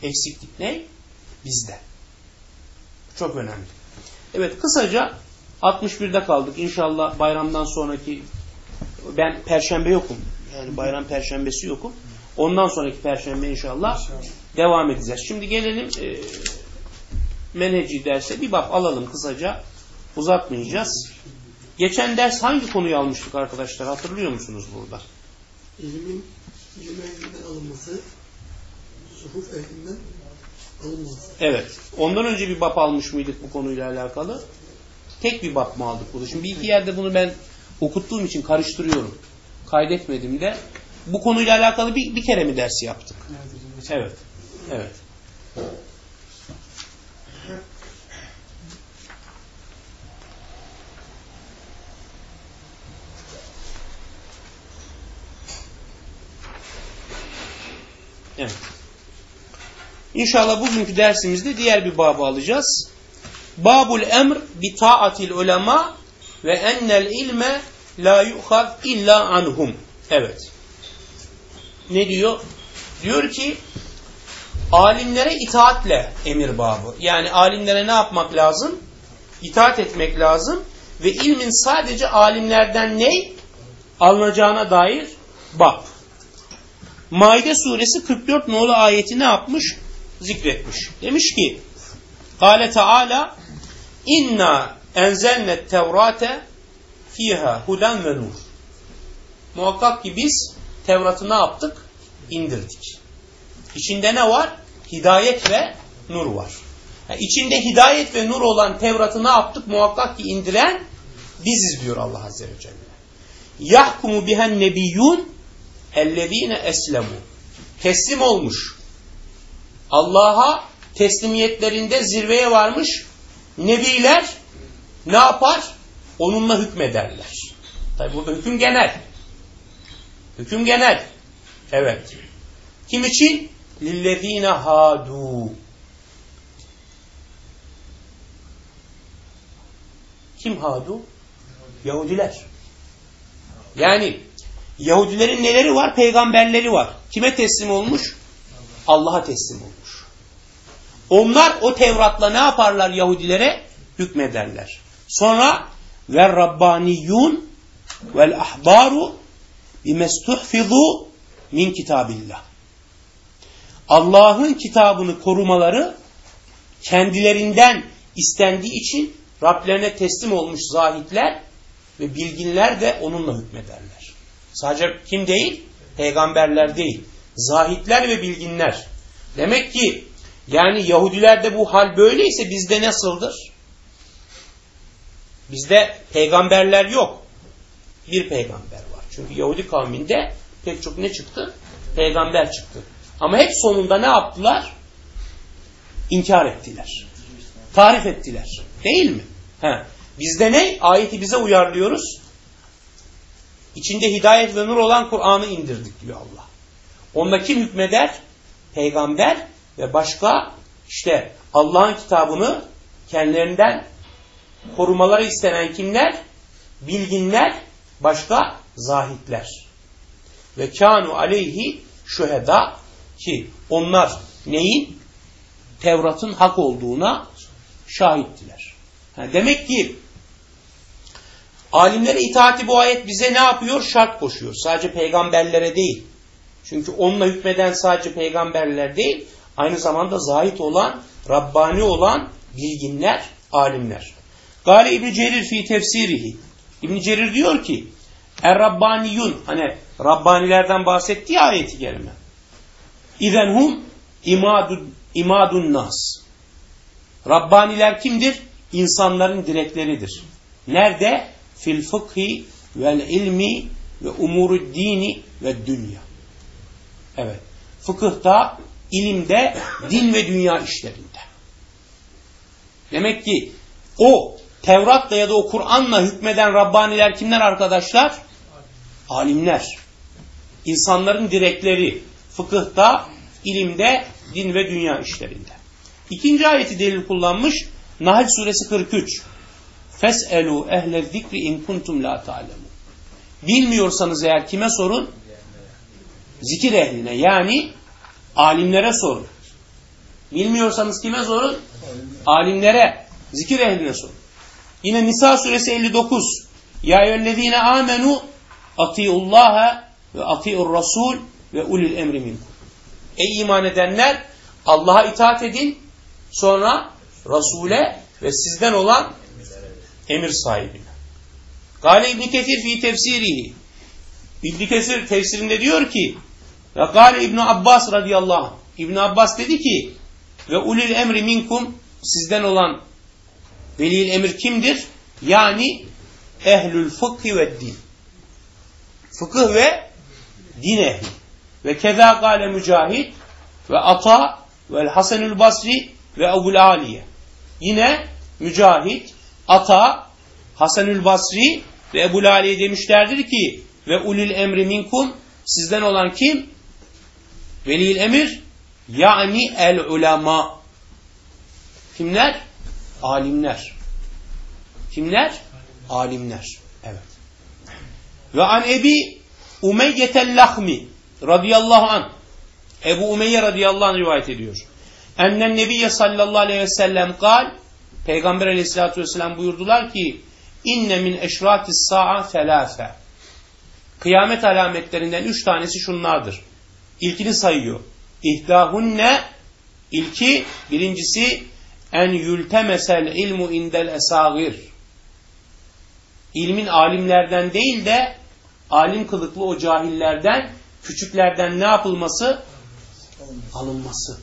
Eksiklik ne? Bizde. Çok önemli. Evet, kısaca 61'de kaldık. İnşallah bayramdan sonraki, ben perşembe yokum. Yani bayram perşembesi yokum. Ondan sonraki perşembe inşallah devam edeceğiz. Şimdi gelelim menheci derse bir bab alalım kısaca. Uzatmayacağız. Geçen ders hangi konuyu almıştık arkadaşlar? Hatırlıyor musunuz burada? İlim ehlinden alınması, suhuf ehlinden alınması. Evet. Ondan önce bir bab almış mıydık bu konuyla alakalı? Tek bir bab mı aldık burada? Şimdi bir iki yerde bunu ben okuttuğum için karıştırıyorum. Kaydetmedim de. Bu konuyla alakalı bir kere mi ders yaptık? Evet. Evet. Evet. İnşallah bugünkü dersimizde diğer bir babı alacağız. Babul emr bi taatil ulema ve ennel ilme la yu'khaz illa anhum. Evet. Ne diyor? Diyor ki alimlere itaatle emir babı. Yani alimlere ne yapmak lazım? İtaat etmek lazım ve ilmin sadece alimlerden ne alınacağına dair bab. Maide suresi 44 nolu ayeti ne yapmış? Zikretmiş. Demiş ki Kâle Teâlâ İnna enzelnet tevrate fiha huden ve nur. Muhakkak ki biz Tevrat'ı ne yaptık? İndirdik. İçinde ne var? Hidayet ve nur var. Yani içinde hidayet ve nur olan Tevrat'ı ne yaptık? Muhakkak ki indiren biziz diyor Allah Azze ve Celle. Yahkumu bihen nebiyyun ellezine eslemu. Teslim olmuş. Allah'a teslimiyetlerinde zirveye varmış nebiler ne yapar? Onunla hükmederler. Tabi burada hüküm genel. Hüküm genel. Evet. Kim için? Lillezine hadu. Kim hadu? Yahudiler. Yani Yahudilerin neleri var? Peygamberleri var. Kime teslim olmuş? Allah'a teslim olmuş. Onlar o Tevrat'la ne yaparlar Yahudilere? Hükmederler. Sonra ve Rabbaniyyun vel ahbaru bimestuhfizu min kitabillah. Allah'ın kitabını korumaları kendilerinden istendiği için Rablerine teslim olmuş zahitler ve bilginler de onunla hükmederler. Sadece kim değil? Peygamberler değil. Zahitler ve bilginler. Demek ki yani Yahudilerde bu hal böyleyse bizde nasıldır? Bizde peygamberler yok. Bir peygamber var. Çünkü Yahudi kavminde pek çok ne çıktı? Peygamber çıktı. Ama hep sonunda ne yaptılar? İnkar ettiler. Tarif ettiler. Değil mi? Bizde ne? Ayeti bize uyarlıyoruz. İçinde hidayet ve nur olan Kur'an'ı indirdik diyor Allah. Onda kim hükmeder? Peygamber ve başka işte Allah'ın kitabını kendilerinden korumaları istenen kimler? Bilginler, başka zahitler. Ve kânu aleyhi şühedâ ki onlar neyin? Tevrat'ın hak olduğuna şahittiler. Demek ki alimlere itaati bu ayet bize ne yapıyor? Şart koşuyor. Sadece peygamberlere değil. Çünkü onunla hükmeden sadece peygamberler değil, aynı zamanda zahit olan, Rabbani olan bilginler, alimler. Gâle İbn-i Cerir fi tefsirihi. İbn-i Cerir diyor ki Er-Rabbaniyun, hani Rabbanilerden bahsettiği ayeti kerime. İzenhum imadun nas. Rabbaniler kimdir? İnsanların direkleridir. Nerede? Fil fıkhi vel ilmi ve umurud dini ve dünya. Evet. Fıkıhta, ilimde, din ve dünya işlerinde. Demek ki o Tevrat'la ya da o Kur'an'la hükmeden Rabbaniler kimler arkadaşlar? Alimler. İnsanların direkleri. Fıkıhta, ilimde, din ve dünya işlerinde. İkinci ayeti delil kullanmış. Nahl suresi 43. Fes'elu ehle zikri in kuntum la ta'lemun. Bilmiyorsanız eğer kime sorun? Zikir ehline, yani alimlere sorun. Bilmiyorsanız kime sorun? Alimlere, zikir ehline sorun. Yine Nisa suresi 59. Ya eyyühellezine amenu atiullaha ve atiur rasul ve ulil emri minkum. Ey iman edenler, Allah'a itaat edin, sonra Resul'e ve sizden olan emir sahibine. Gâle İbn Kesir fi tefsirihi. İbn Kesir tefsirinde diyor ki ve gâle İbn Abbas radıyallahu anh. İbn Abbas dedi ki ve ulil emri minkum, sizden olan velil emir kimdir? Yani ehlül fıkhi ve din. Fıkıh ve din ehli. Ve keza gâle Mücahid ve Ata ve Hasanül Basri ve Ebul Aliye. Yine Mücahid, Ata, Hasanül Basri ve Ebul Aliye demişlerdir ki ve ulil emri minkum, sizden olan kim? Velil emir, yani el ulema. Kimler? Alimler. Kimler? Alimler. Evet. Ve an Ebi Umeyye'tel Lahmi radıyallahu anh. Ebu Umeyye radıyallahu anh rivayet ediyor. Ennen Nebiye sallallahu aleyhi ve sellem kal, Peygamber aleyhissalatü vesselam buyurdular ki inne min eşratis sa'a felâfe. Kıyamet alametlerinden 3 tanesi şunlardır. İlkini sayıyor. İhdâhunne, ilki, birincisi en yültemesel ilmu indel esâgir. İlmin alimlerden değil de alim kılıklı o cahillerden, küçüklerden ne yapılması? Alınması.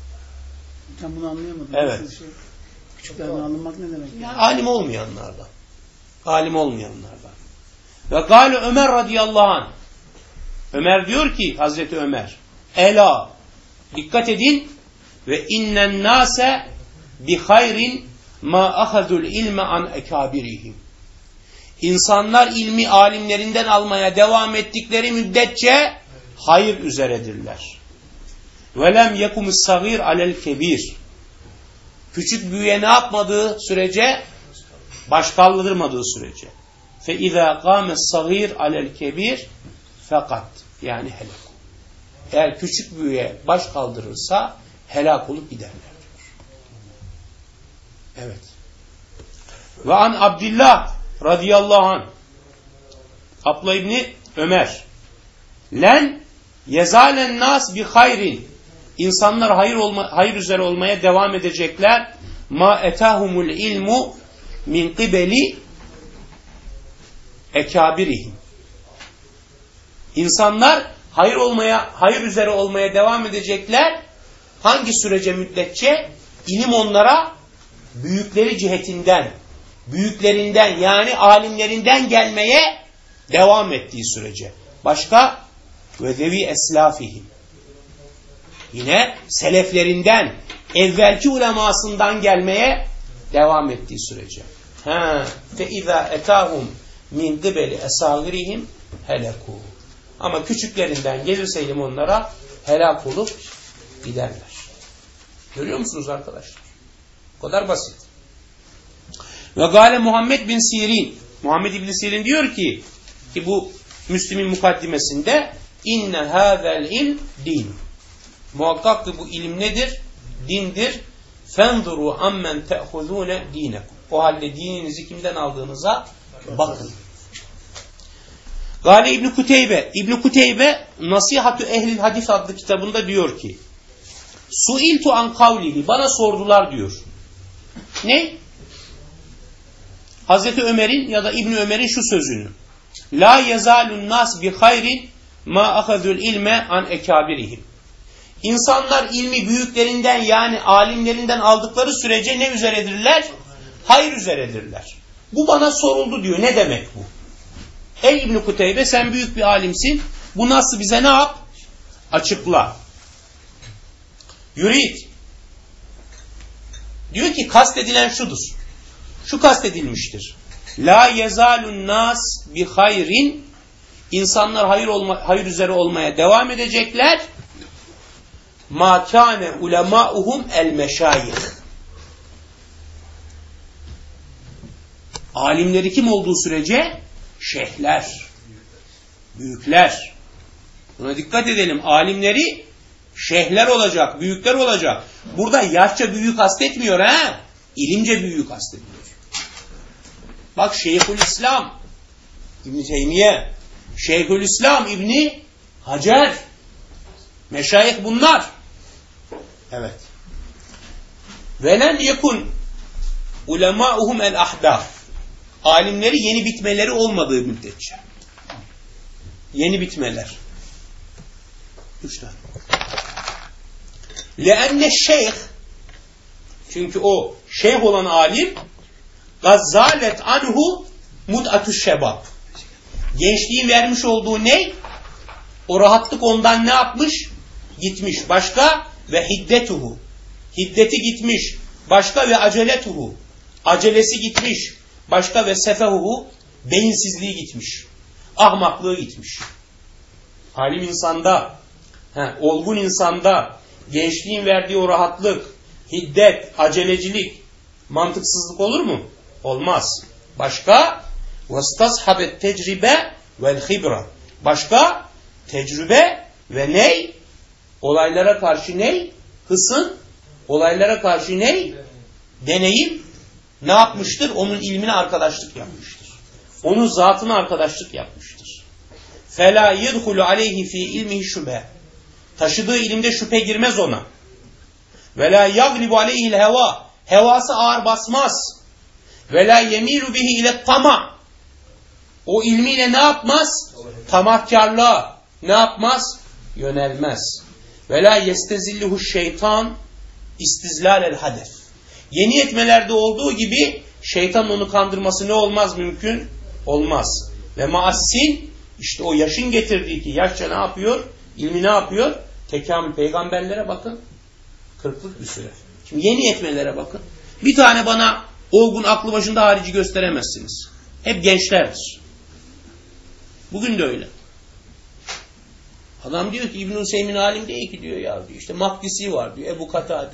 Ben bunu anlayamadım. Evet. Küçüklerden alınmak ne demek? Yani alim olmayanlardan. Alim olmayanlardan. Ve gâle Ömer radıyallahu anh. Ömer diyor ki Hazreti Ömer, ela, dikkat edin, ve innen nase bi hayrin ma ahadul ilme an ekabirihim. İnsanlar ilmi alimlerinden almaya devam ettikleri müddetçe hayır üzeredirler. Ve lem yekumus sagir alel kebir. Küçük büyüğe ne yapmadığı sürece, baş kaldırmadığı sürece. Fe izâ kâmes sagir alel kebir fakat, yani helak. Eğer küçük büyüğe baş kaldırırsa helak olup giderler. Evet. Ve an Abdillah radıyallahu anh, Abdullah İbni Ömer, len yezalen nas bi hayrin, insanlar hayır üzere olmaya devam edecekler, ma etahumul ilmu min qibeli ekabirihim. İnsanlar hayır üzere olmaya devam edecekler. Hangi sürece müddetçe? İlim onlara büyükleri cihetinden, büyüklerinden, yani alimlerinden gelmeye devam ettiği sürece. Başka? Ve zevi eslafihim. Yine seleflerinden, evvelki ulemasından gelmeye devam ettiği sürece. Fe izâ etâhum min qibeli esâgirihim helekû. Ama küçüklerinden gelirse ilim onlara helak olup giderler. Görüyor musunuz arkadaşlar? O kadar basit. Ve gâle Muhammed bin Sirin, Muhammed İbni Sirin diyor ki bu Müslim'in mukaddimesinde inne hâzel ilm din. Muhakkak ki bu ilim nedir? Dindir. Fenzuru ammen te'huzûne dinekum. O halde dininizi kimden aldığınıza bakın. Gâle İbn Kuteybe, İbn Kuteybe Nasihatü Ehlil Hadis adlı kitabında diyor ki Suiltu an kavlihi, bana sordular diyor. Ne? Hazreti Ömer'in ya da İbn Ömer'in şu sözünü. La yezalun nas bi hayrin ma ahazul ilme an ekabirihim. İnsanlar ilmi büyüklerinden, yani alimlerinden aldıkları sürece ne üzeredirler? Hayır üzeredirler. Bu bana soruldu diyor. Ne demek bu? Ey İbn Kuteybe, sen büyük bir alimsin. Bu nasıl, bize ne yap? Açıkla. Yurid. Diyor ki kastedilen şudur. Şu kastedilmiştir. La yezalun nas bi hayrin. İnsanlar hayır üzere olmaya devam edecekler. Ma kâne ulemâuhum el meşâyih. Alimleri kim olduğu sürece? Şeyhler, büyükler. Buna dikkat edelim. Alimleri Şeyhler olacak, büyükler olacak. Burada yaşça büyük kastetmiyor ha. İlimce büyük kastediyor. Bak Şeyhülislam İbn Teymiye, Şeyhülislam İbni Hacer. Meşayih bunlar. Evet. Velen yekun ulemâuhum el ahdâf. Alimleri yeni bitmeleri olmadığı müddetçe. Yeni bitmeler. 3 tane. Leenne şeyh, çünkü o şeyh olan alim gazzalet anhu mud'atu şebab. Gençliğin vermiş olduğu ne? O rahatlık ondan ne yapmış? Gitmiş. Başka ve hiddetuhu. Hiddeti gitmiş. Başka ve aceletuhu. Acelesi gitmiş. Başka ve sefehuhu. Beyinsizliği gitmiş. Ahmaklığı gitmiş. Alim insanda, olgun insanda gençliğin verdiği o rahatlık, hiddet, acelecilik, mantıksızlık olur mu? Olmaz. Başka vestashabet tecribe vel hibra. Başka tecrübe ve ney? Olaylara karşı ney? Hısın. Olaylara karşı ney? Deneyim. Ne yapmıştır? Onun ilmine arkadaşlık yapmıştır. Onun zatına arkadaşlık yapmıştır. فَلَا يَدْخُلُ عَلَيْهِ ف۪ي ilmihi şüphe. Taşıdığı ilimde şüphe girmez ona. وَلَا يَغْلِبُ عَلَيْهِ الْهَوَى. Hevası ağır basmaz. وَلَا يَمِيلُ بِهِ اِلَى الطَّمَعِ. O ilmiyle ne yapmaz? Tamahkarlığa ne yapmaz? Yönelmez. وَلَا يَسْتَزِلُّهُ şeytan istizlâlel hadef. Yeni yetmelerde olduğu gibi şeytan onu kandırması ne olmaz? Mümkün olmaz. Ve maassin, işte o yaşın getirdiği ki yaşça ne yapıyor? İlmi ne yapıyor? Tekamül. Peygamberlere bakın. 40'lık bir süre. Şimdi yeni yetmelere bakın. Bir tane bana olgun aklı başında harici gösteremezsiniz. Hep gençlerdir. Bugün de öyle. Adam diyor ki İbn-i Hüseyin alim değil ki diyor ya. Diyor. İşte Makdisi var diyor. Ebu Katade.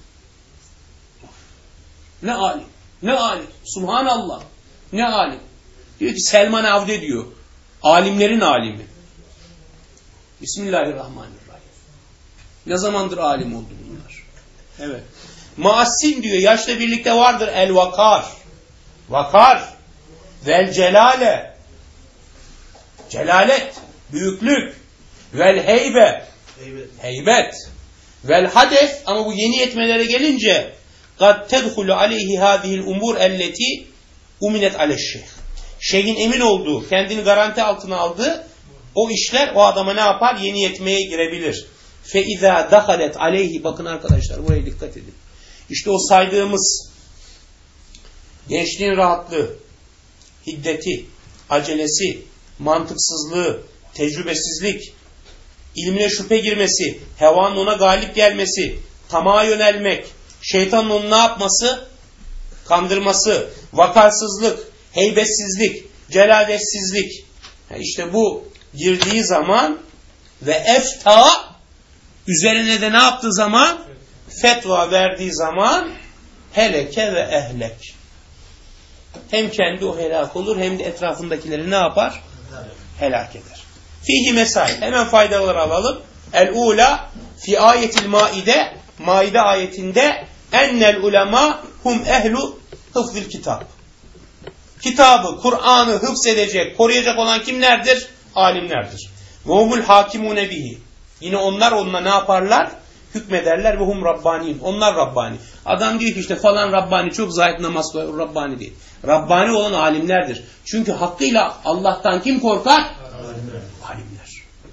Ne alim? Ne alim? Subhanallah. Ne alim? Diyor ki Selman Avde diyor. Alimlerin alimi. Bismillahirrahmanirrahim. Ne zamandır alim oldu bunlar? Evet. Maassin diyor. Yaşla birlikte vardır el vakar. Vakar. Vel celale. Celalet. Büyüklük. Vel heybe. Heybet. Vel hadef. Ama bu yeni yetmelere gelince قَدْ تَدْخُلُ عَلَيْهِ هَذِهِ الْاُمُورِ اَلَّتِي اُمِنَتْ عَلَى الشَّيْخِ. Şeyhin emin olduğu, kendini garanti altına aldığı o işler o adama ne yapar? Yeni yetmeye girebilir. فَاِذَا دَخَلَتْ عَلَيْهِ. Bakın arkadaşlar buraya dikkat edin. İşte o saydığımız gençliğin rahatlığı, hiddeti, acelesi, mantıksızlığı, tecrübesizlik, ilmine şüphe girmesi, hevanın ona galip gelmesi, tamağa yönelmek, şeytanın onu ne yapması? Kandırması, vakarsızlık, heybetsizlik, celaletsizlik. İşte bu girdiği zaman ve efta üzerine de ne yaptığı zaman? Fetva verdiği zaman heleke ve ehlek. Hem kendi o helak olur hem de etrafındakileri ne yapar? Helak eder. Fihi mesail. Hemen faydaları alalım. El-ula fi ayetil maide. Maide ayetinde ennel ulema hum ehlu hıfzil kitap. Kitabı, Kur'an'ı hıfz edecek, koruyacak olan kimlerdir? Alimlerdir. Ve humul hakimune bihi. Yine onlar onunla ne yaparlar? Hükmederler ve hum rabbaniyin. Onlar Rabbani. Adam diyor ki işte falan Rabbani çok zahid namaz kılıyor. Rabbani değil. Rabbani olan alimlerdir. Çünkü hakkıyla Allah'tan kim korkar? Alimler.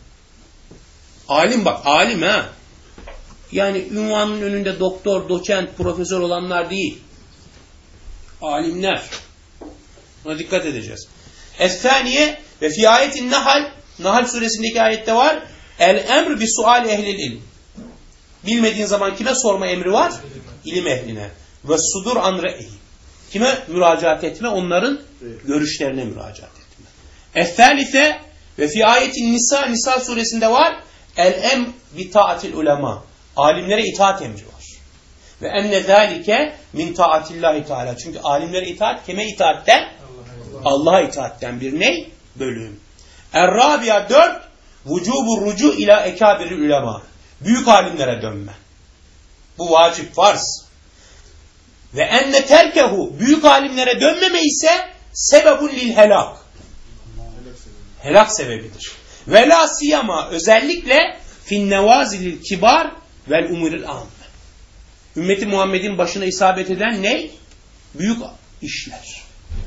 Alim bak, alim ha. Yani ünvanın önünde doktor, doçent, profesör olanlar değil. Alimler. Buna dikkat edeceğiz. Es-saniye ve fi ayetin Nahl, Nahl suresindeki ayette var. El-emr bi sual ehlil ilm. Bilmediğin zaman kime sorma emri var? İlim ehline. Ve sudur an re'yi. Kime müracaat etme? Onların görüşlerine müracaat etme. Es-salise ve fi ayetin Nisa, Nisa suresinde var. El-em bi taatil ulema. Alimlere itaat emri var. Ve enne zâlike min taatillahi teâlâ. Çünkü alimlere itaat, kime itaatten? Allah'a itaatten bir ney? Bölüm. Er-Rabia 4. Vücubur rucu ila ekabiril ulema. Büyük alimlere dönme. Bu vacip, farz. Ve enne terkehu, büyük alimlere dönmeme ise sebebun lil helak. Helak sebebidir. Ve la siyama, özellikle fin nevazilil kibar vel umuril amme. Ümmeti Muhammed'in başına isabet eden ne? Büyük işler.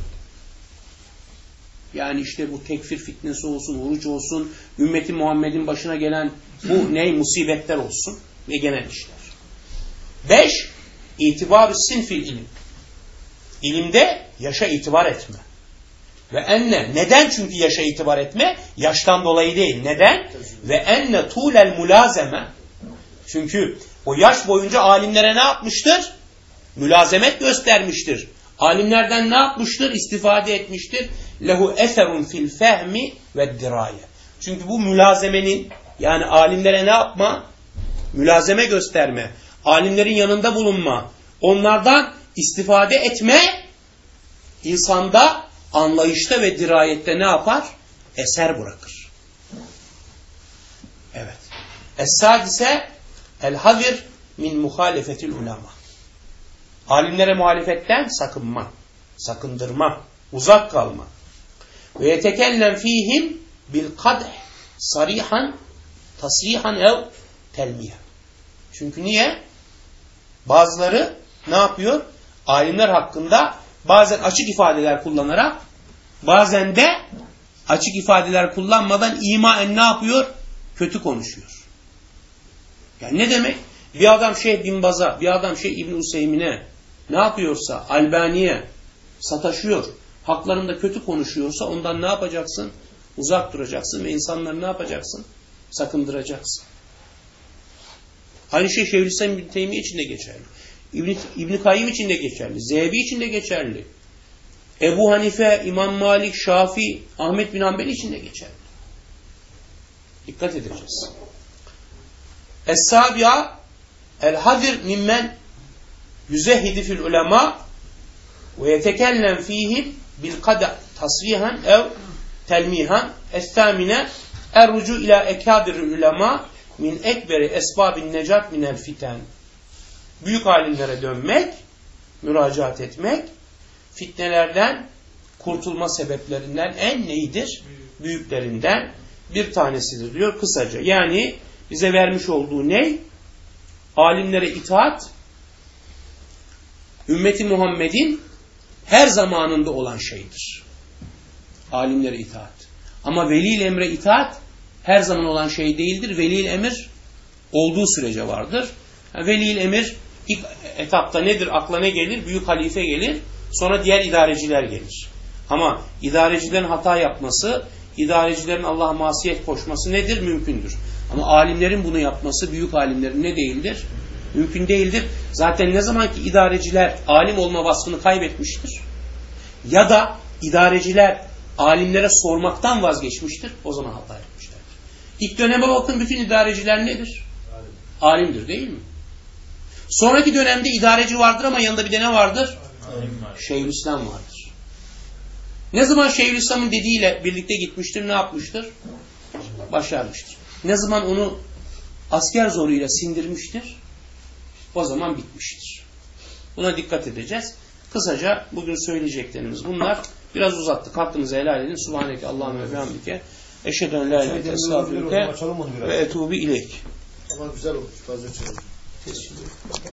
Yani işte bu tekfir fitnesi olsun, oruç olsun, ümmeti Muhammed'in başına gelen bu ne? Musibetler olsun ve genel işler. 5. İtibar-ı sinfil ilim. İlimde yaşa itibar etme. Ve enne, neden çünkü yaşa itibar etme? Yaştan dolayı değil. Neden? Ve enne tulel mulazeme. Çünkü o yaş boyunca alimlere ne yapmıştır? Mülazemet göstermiştir. Alimlerden ne yapmıştır? İstifade etmiştir. Lehu eserun fil fehmi ve diraye. Çünkü bu mülazemenin, yani alimlere ne yapma? Mülazeme gösterme. Alimlerin yanında bulunma. Onlardan istifade etme insanda anlayışta ve dirayette ne yapar? Eser bırakır. Evet. Es-sadise el-hazir min muhalefetil ulema. Alimlere muhalefetten sakınma, sakındırma, uzak kalma. Ve yetekellem fihim bil kadh sarihan tasrihan ev telmiye. Çünkü niye? Bazıları ne yapıyor? Alimler hakkında bazen açık ifadeler kullanarak, bazen de açık ifadeler kullanmadan imaen ne yapıyor? Kötü konuşuyor. Yani ne demek? Bir adam Şeyh Bin Baz'a, bir adam Şeyh İbn Useymin'e ne yapıyorsa, Albani'ye sataşıyor, haklarında kötü konuşuyorsa ondan ne yapacaksın? Uzak duracaksın ve insanları ne yapacaksın? Sakındıracaksın. Aynı şey Şeyhülislam İbn Teymiye için de geçerli. İbn Kayyim için de geçerli. Zehebi için de geçerli. Ebu Hanife, İmam Malik, Şafii, Ahmet bin Hanbel için de geçerli. Dikkat edeceğiz. Es-sabi'a el-hadir mimmen yüzehhidi fil ulema ve yetekellem fihim bil kada tasrihan ev telmihan. Es-samine er-rucu ila ekadir ulema min ekberi esbabin necat minel fiten. Büyük alimlere dönmek, müracaat etmek, fitnelerden kurtulma sebeplerinden en neyidir? Büyüklerinden bir tanesidir diyor kısaca. Yani bize vermiş olduğu ne? Alimlere itaat, ümmeti Muhammed'in her zamanında olan şeydir. Alimlere itaat. Ama veli-i emre itaat her zaman olan şey değildir. Veli-i emir olduğu sürece vardır. Veli-i emir ilk etapta nedir? Akla ne gelir? Büyük halife gelir. Sonra diğer idareciler gelir. Ama idarecilerin hata yapması, idarecilerin Allah'a masiyet koşması nedir? Mümkündür. Ama alimlerin bunu yapması, büyük alimlerin ne değildir? Mümkün değildir. Zaten ne zaman ki idareciler alim olma vasfını kaybetmiştir ya da idareciler alimlere sormaktan vazgeçmiştir, o zaman hata yapmışlardır. İlk döneme bakın, bütün idareciler nedir? Alimdir değil mi? Sonraki dönemde idareci vardır ama yanında bir de ne vardır? Şeyhülislam vardır. Ne zaman Şeyhülislam'ın dediğiyle birlikte gitmiştir, ne yapmıştır? Başarmıştır. Ne zaman onu asker zoruyla sindirmiştir, o zaman bitmiştir. Buna dikkat edeceğiz. Kısaca bugün söyleyeceklerimiz bunlar. Biraz uzattık. Hakkınızı helal edin. Subhaneke Allahümme ve bihamdike. Eşhedü en la ilahe illallah estağfiruke ve etûbü ileyk. Ama güzel olmuş. Fazla çalışıyor.